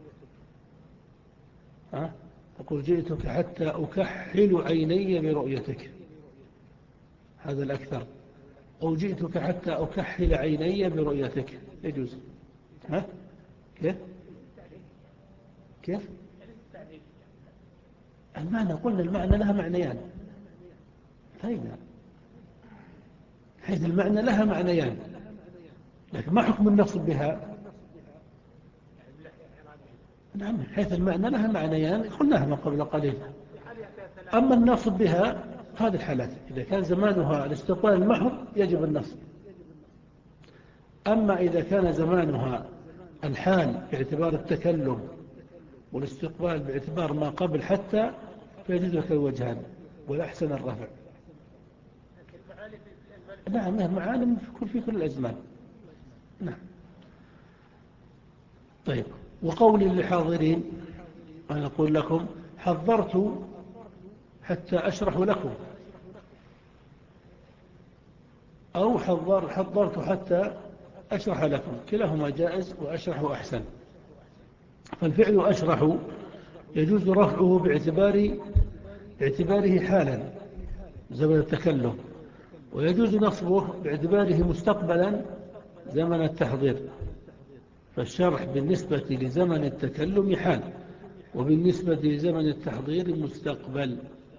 ها؟ تقول جئتك حتى أكحل عيني برؤيتك، هذا الأكثر. أو جئتك حتى أكحل عيني برؤيتك، يجوز. ها؟ كيف؟ كيف؟ المعنى قلنا المعنى لها معنيان، فهمنا حيث المعنى لها معنيان، لكن ما حكم النصب بها؟ نعم حيث المعنى لها معنيان قلناها من قبل قليل. أما النصب بها هذه الحالات إذا كان زمانها الاستقبال المحض يجب النصب، أما إذا كان زمانها الحال باعتبار التكلم والاستقبال باعتبار ما قبل حتى فيجوز لك الوجهان والأحسن الرفع. نعم معالم في كل الأزمان. نعم. طيب وقولي للحاضرين أنا أقول لكم حضرت حتى أشرح لكم، أو حضر حضرت حتى أشرح لكم، كلاهما جائز وأشرح أحسن. فالفعل أشرح يجوز رفعه باعتبار باعتباره حالا زمن التكلم، ويجوز نصبه باعتباره مستقبلا زمن التحضير. فالشرح بالنسبة لزمن التكلم حال، وبالنسبة لزمن التحضير مستقبل.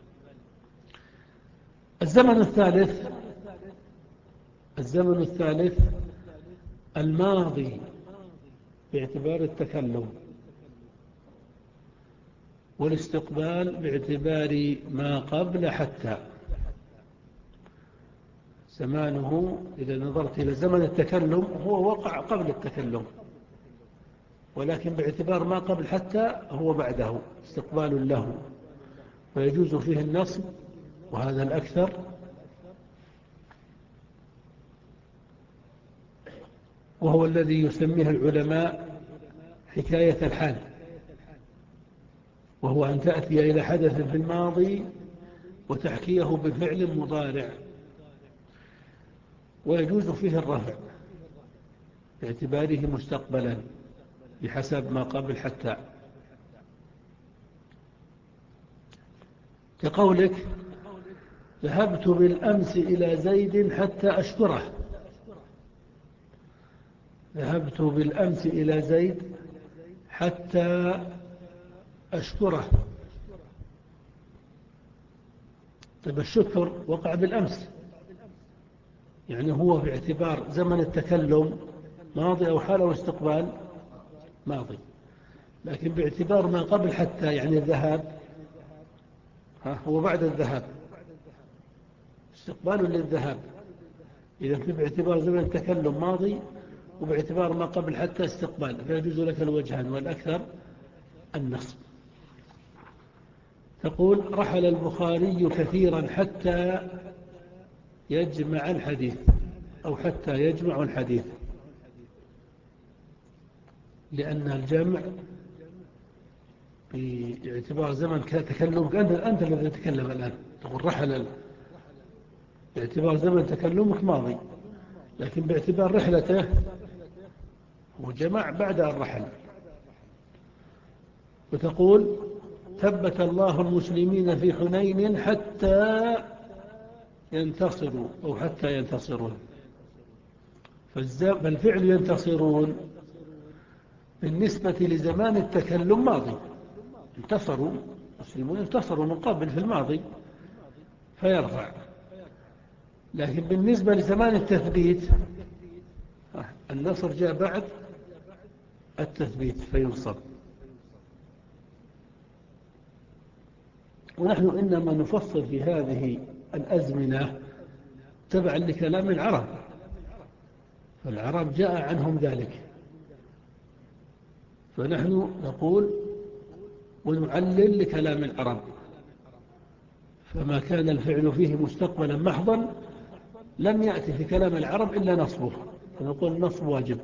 الزمن الثالث الزمن الثالث الماضي باعتبار التكلم، والاستقبال باعتبار ما قبل حتى. زمانه إذا نظرت إلى زمن التكلم هو وقع قبل التكلم، ولكن باعتبار ما قبل حتى هو بعده استقبال له، فيجوز فيه النصب وهذا الأكثر. وهو الذي يسميه العلماء حكاية الحال، وهو أن تأتي إلى حدث في الماضي وتحكيه بفعل مضارع، ويجوز فيه الرفع باعتباره مستقبلا بحسب ما قبل حتى. كقولك ذهبت بالأمس إلى زيد حتى أشكره، ذهبت بالأمس إلى زيد حتى أشكره. طيب الشكر وقع بالأمس، يعني هو باعتبار زمن التكلم ماضي أو حال أو استقبال ماضي. لكن باعتبار ما قبل حتى يعني الذهاب، ها هو بعد الذهاب، استقبال للذهاب. إذا في باعتبار زمن التكلم ماضي، وباعتبار ما قبل حتى استقبال، فيجوز لك الوجهان، والأكثر النصب. تقول رحل البخاري كثيرا حتى يجمع الحديث، أو حتى يجمع الحديث، لأن الجمع باعتبار زمن تكلمك أنت, أنت الذي تتكلم الآن. تقول رحل باعتبار زمن تكلمك ماضي، لكن باعتبار رحلته وجمع بعد الرحل. وتقول ثبت الله المسلمين في حنين حتى ينتصروا، أو حتى ينتصرون. فالفعل ينتصرون بالنسبة لزمان التكلم ماضي، انتصروا المسلمون، انتصروا من قبل في الماضي فيرفع. لكن بالنسبة لزمان التثبيت النصر جاء بعد التثبيت فينصب. ونحن إنما نفصل في هذه الأزمنة تبعا لكلام العرب، فالعرب جاء عنهم ذلك، فنحن نقول ونعلل لكلام العرب. فما كان الفعل فيه مستقبلا محضا لم يأتي في كلام العرب إلا نصبه، فنقول النصب واجب.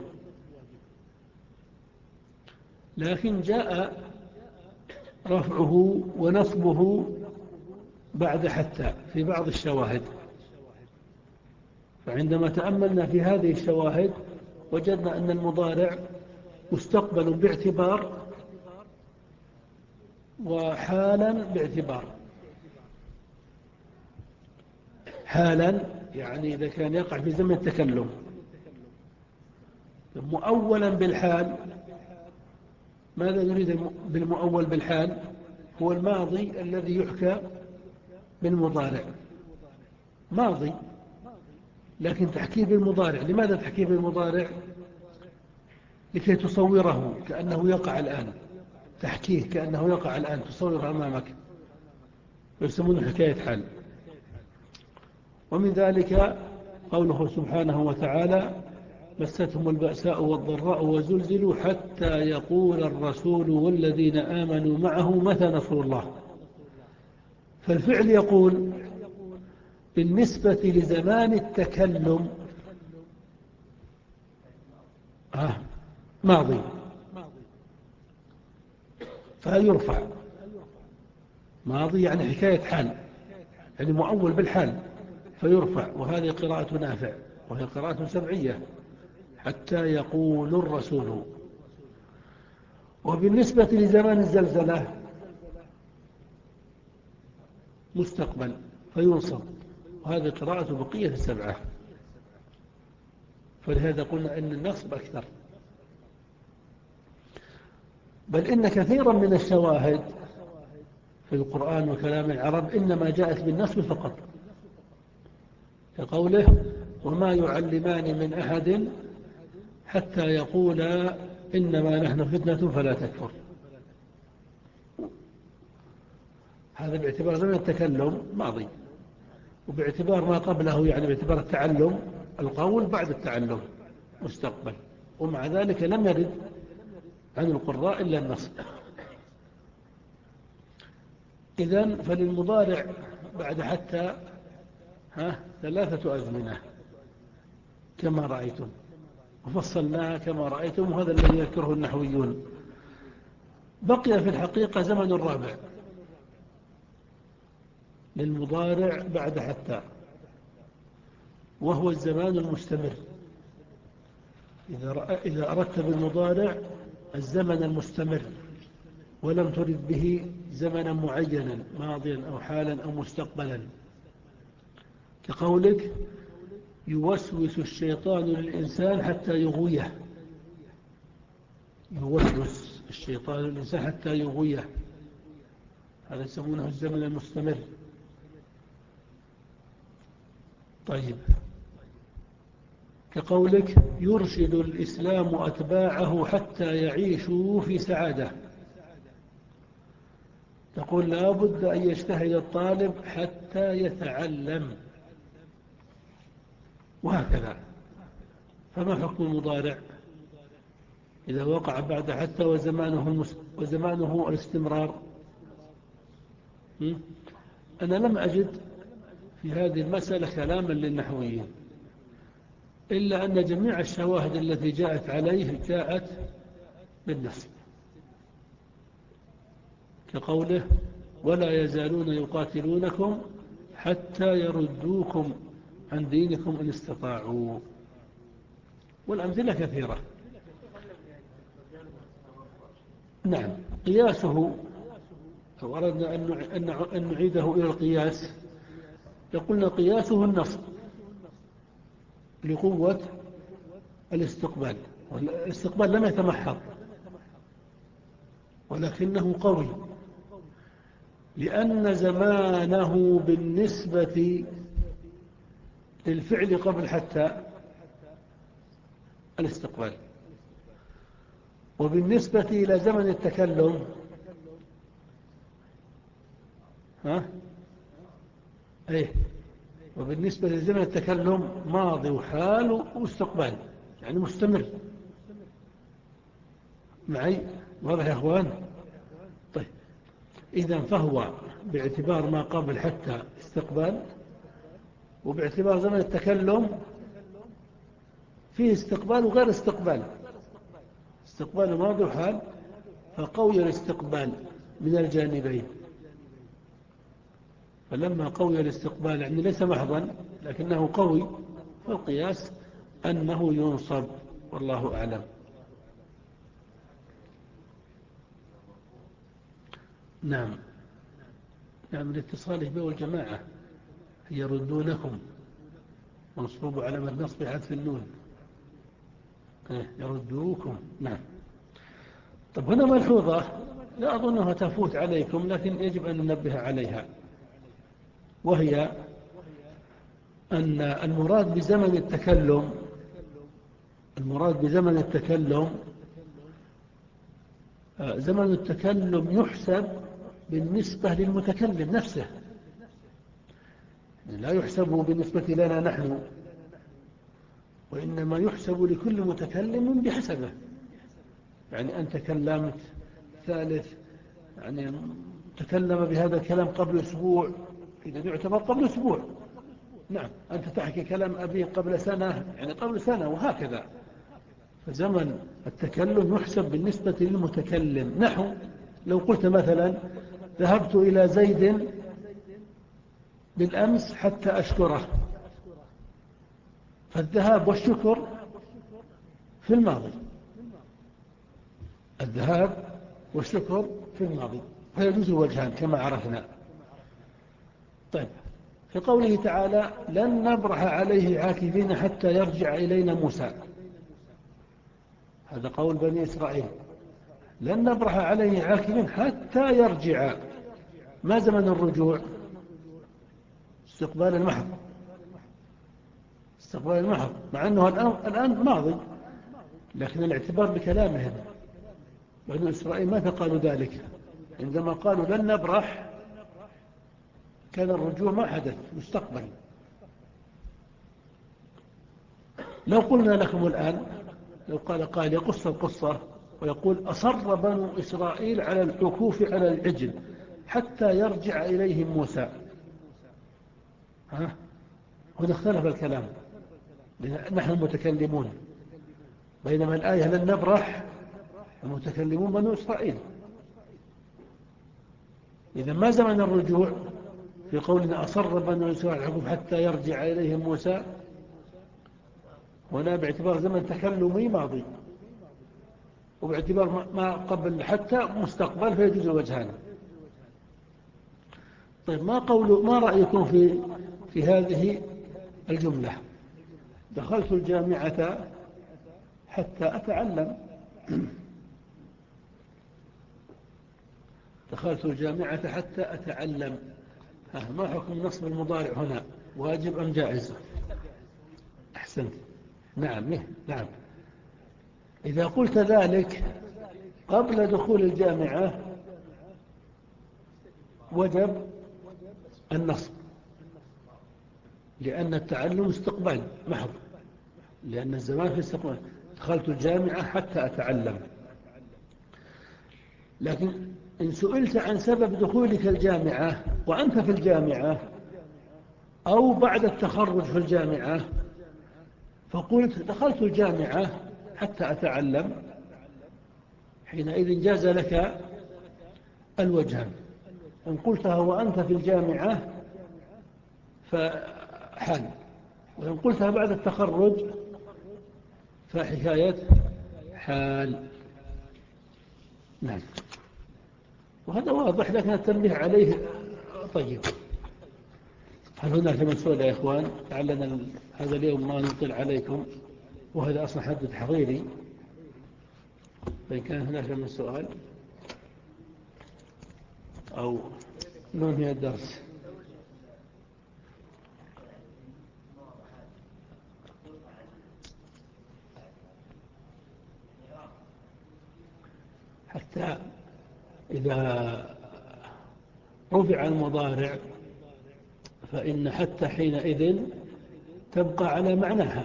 لكن جاء رفعه ونصبه بعد حتى في بعض الشواهد، فعندما تأملنا في هذه الشواهد وجدنا أن المضارع مستقبل باعتبار وحالا باعتبار. حالا يعني إذا كان يقع في زمن التكلم، مؤولا بالحال. ماذا نريد بالمؤول بالحال؟ هو الماضي الذي يحكى بالمضارع، ماضي لكن تحكيه بالمضارع. لماذا تحكيه بالمضارع؟ لكي تصوره كأنه يقع الآن، تحكيه كأنه يقع الآن، تصوره أمامك، ويسمونه حكاية حال. ومن ذلك قوله سبحانه وتعالى مستهم البأساء والضراء وزلزلوا حتى يقول الرسول والذين آمنوا معه متى نصر الله. فالفعل يقول بالنسبة لزمان التكلم آه ماضي فيرفع، ماضي يعني حكاية حال، يعني مؤول بالحال فيرفع. وهذه قراءة نافع، وهي قراءة سبعية، حتى يقول الرسول. وبالنسبة لزمان الزلزلة مستقبل فينصب، وهذه قراءة بقية السبعة. فلهذا قلنا أن النصب أكثر. بل إن كثيرا من الشواهد في القرآن وكلام العرب إنما جاءت بالنصب فقط، كقوله وما يعلمان من أحد حتى يقولا إنما نحن فتنة فلا تكفر. هذا باعتبار زمن التكلم ماضي، وباعتبار ما قبله يعني باعتبار التعلم القول بعد التعلم مستقبل. ومع ذلك لم يرد عن القراء إلا النصب. إذن فللمضارع بعد حتى ها ثلاثة أزمنة كما رأيتم، وفصلناها كما رأيتم، وهذا الذي يذكره النحويون. بقي في الحقيقة زمن الرابع للمضارع بعد حتى، وهو الزمان المستمر. إذا أردت بالمضارع الزمن المستمر ولم ترد به زمنا معينا ماضيا أو حالا أو مستقبلا، كقولك يوسوس الشيطان للإنسان حتى يغويه. يوسوس الشيطان للإنسان حتى يغويه، هذا يسمونه الزمن المستمر. طيب كقولك يرشد الإسلام أتباعه حتى يعيشوا في سعادة، تقول لا بد أن يجتهد الطالب حتى يتعلم، وهكذا. فما حكم المضارع إذا وقع بعد حتى وزمانه, المس... وزمانه الاستمرار؟ أنا لم أجد في هذه المسألة كلاما للنحويين، إلا أن جميع الشواهد التي جاءت عليه جاءت بالنصب، كقوله ولا يزالون يقاتلونكم حتى يردوكم عن دينكم إن استطاعوا، والأمثلة كثيرة. نعم، قياسه لو أردنا أن نعيده إلى القياس يقولنا قياسه النصب لقوة الاستقبال، والاستقبال لم يتمحض ولكنه قوي، لأن زمانه بالنسبة للفعل قبل حتى الاستقبال، وبالنسبة إلى زمن التكلم ها ايه وبالنسبة لزمن التكلم ماضي وحال واستقبال، يعني مستمر معي، واضح يا اخوان؟ طيب اذا فهو باعتبار ما قبل حتى استقبال، وباعتبار زمن التكلم فيه استقبال وغير استقبال، استقبال ماضي وحال، فقوي الاستقبال من الجانبين. فلما قوي الاستقبال يعني ليس محضا لكنه قوي، فالقياس أنه ينصب، والله أعلم. نعم نعم، الاتصال به والجماعة يردونكم منصوب علامة نصب حذف النون، يردوكم. نعم. طب هنا ملحوظة لا أظنها تفوت عليكم لكن يجب أن ننبه عليها، وهي أن المراد بزمن التكلم المراد بزمن التكلم زمن التكلم يحسب بالنسبة للمتكلم نفسه، لا يحسب بالنسبة لنا نحن، وإنما يحسب لكل متكلم بحسبه. يعني أنت تكلمت ثالث، يعني تكلم بهذا الكلام قبل أسبوع، إذا يعتبر قبل أسبوع. نعم، أنت تحكي كلام أبي قبل سنة، يعني قبل سنة، وهكذا. فزمن التكلم يحسب بالنسبة للمتكلم، نحو لو قلت مثلا ذهبت إلى زيد بالأمس حتى أشكره، فالذهاب والشكر في الماضي، الذهاب والشكر في الماضي، فيجوز الوجهان كما عرفنا. طيب، في قوله تعالى لن نبرح عليه عاكفين حتى يرجع إلينا موسى، هذا قول بني إسرائيل، لن نبرح عليه عاكفين حتى يرجع. ما زمن الرجوع؟ استقبال المحض، استقبال المحض، مع أنه الآن ماضي، لكن الاعتبار بكلامهم. بني إسرائيل ماذا قالوا ذلك؟ عندما قالوا لن نبرح كان الرجوع ما حدث، مستقبل. لو قلنا لكم الآن، لو قال قائل يقص القصة ويقول أصر بنو إسرائيل على العكوف على العجل حتى يرجع إليهم موسى، ها؟ هنا اختلف الكلام، نحن المتكلمون، بينما الآية لن نبرح المتكلمون بنو إسرائيل. إذا ما زمن الرجوع في قولنا أصر بنو إسرائيل العكوف حتى يرجع إليهم موسى؟ هنا باعتبار زمن تكلمي ماضي، وباعتبار ما قبل حتى مستقبل، فيجوز الوجهان. طيب، ما قول ما رأيكم في في هذه الجملة؟ دخلت الجامعة حتى أتعلم. دخلت الجامعة حتى أتعلم، ما حكم نصب المضارع هنا؟ واجب أم جائز؟ أحسنت. نعم نعم. إذا قلت ذلك قبل دخول الجامعة وجب النصب، لأن التعلم استقبال محض، لأن الزمان في استقبال. دخلت الجامعة حتى أتعلم. لكن إن سئلت عن سبب دخولك الجامعة وأنت في الجامعة أو بعد التخرج في الجامعة، فقلت دخلت الجامعة حتى أتعلم، حينئذ جاز لك الوجهان. إن قلتها وأنت في الجامعة فحال، وإن قلتها بعد التخرج فحكاية حال. نعم. وهذا واضح، لكن التنبيه عليه طيب. هل هناك من سؤال يا إخوان؟ لعلنا هذا اليوم ما نطل عليكم، وهذا أصلا حد تحضيري، فإن كان هناك من سؤال أو ننهي الدرس. حتى إذا رفع المضارع فإن حتى حينئذ تبقى على معناها،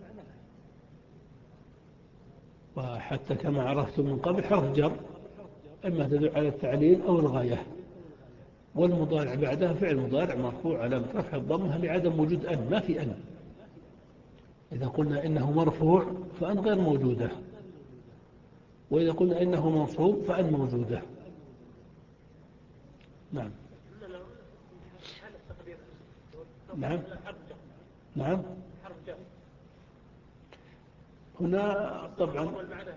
وحتى كما عرفت من قبل حرف جر، إما تدل على التعليل أو الغاية، والمضارع بعدها فعل مضارع مرفوع على رفع الضمة لعدم وجود أن، ما في أن. إذا قلنا إنه مرفوع فأن غير موجودة، وإذا قلنا إنه منصوب فأن موجودة. نعم نعم نعم. هنا طبعا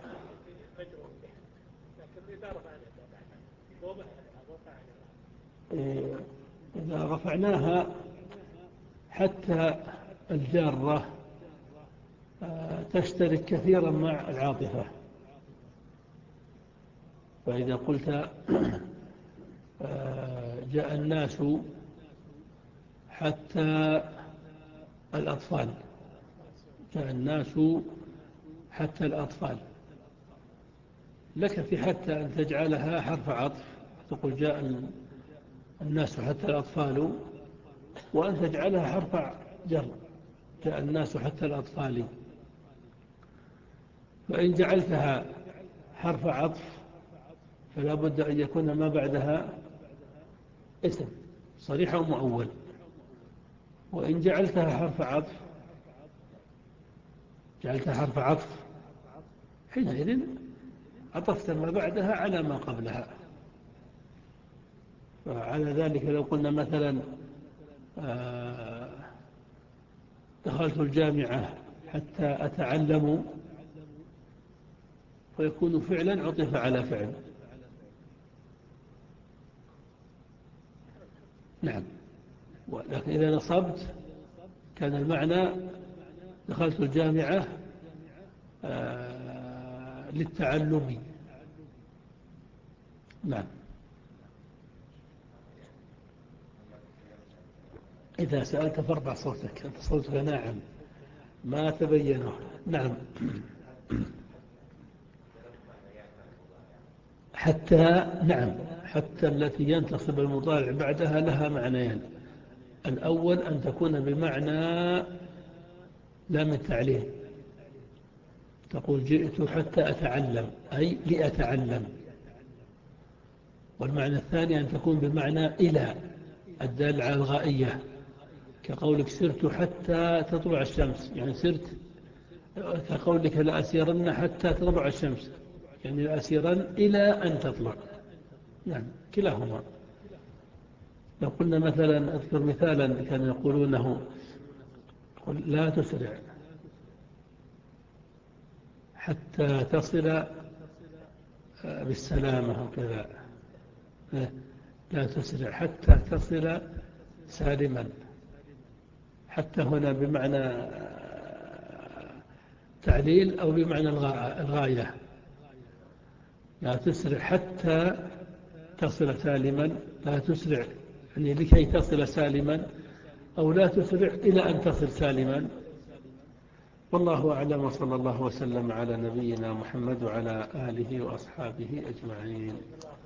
إذا رفعناها حتى الجارة تشترك كثيرا مع العاطفة، فإذا قلت جاء الناس حتى الأطفال، جاء الناس حتى الأطفال، لك في حتى أن تجعلها حرف عطف، تقول جاء الناس حتى الأطفال، وأن تجعلها حرف جر، جاء الناس حتى الأطفال. فإن جعلتها حرف عطف فلا بد أن يكون ما بعدها اسم صريح أو مؤول، وإن جعلتها حرف عطف جعلتها حرف عطف حينئذ عطفت ما بعدها على ما قبلها. فعلى ذلك لو قلنا مثلا دخلت الجامعة حتى أتعلم، فيكون فعلا عطف على فعل. نعم. ولكن إذا نصبت كان المعنى دخلت الجامعة للتعلم. نعم. إذا سألت فارفع صوتك، أنت صوتك ناعم ما تبينه. نعم. حتى نعم حتى التي ينتصب المضارع بعدها لها معنيان. الأول أن تكون بمعنى لام التعليل، تقول جئت حتى أتعلم أي لأتعلم. والمعنى الثاني أن تكون بمعنى إلى الدال على الغائية، كقولك سرت حتى تطلع الشمس، يعني سرت، كقولك لأسيرن حتى تطلع الشمس، يعني لأسيرن إلى أن تطلع. نعم كلاهما. لو قلنا مثلا، أذكر مثالا كانوا يقولونه، لا تسرع حتى تصل بالسلامة وكذا، لا تسرع حتى تصل سالما. حتى هنا بمعنى تعليل أو بمعنى الغاية. لا تسرع حتى تصل سالما، لا تسرع يعني لكي تصل سالما، أو لا تسرع إلى أن تصل سالما. والله أعلم، وصلى الله وسلم على نبينا محمد وعلى آله وأصحابه أجمعين.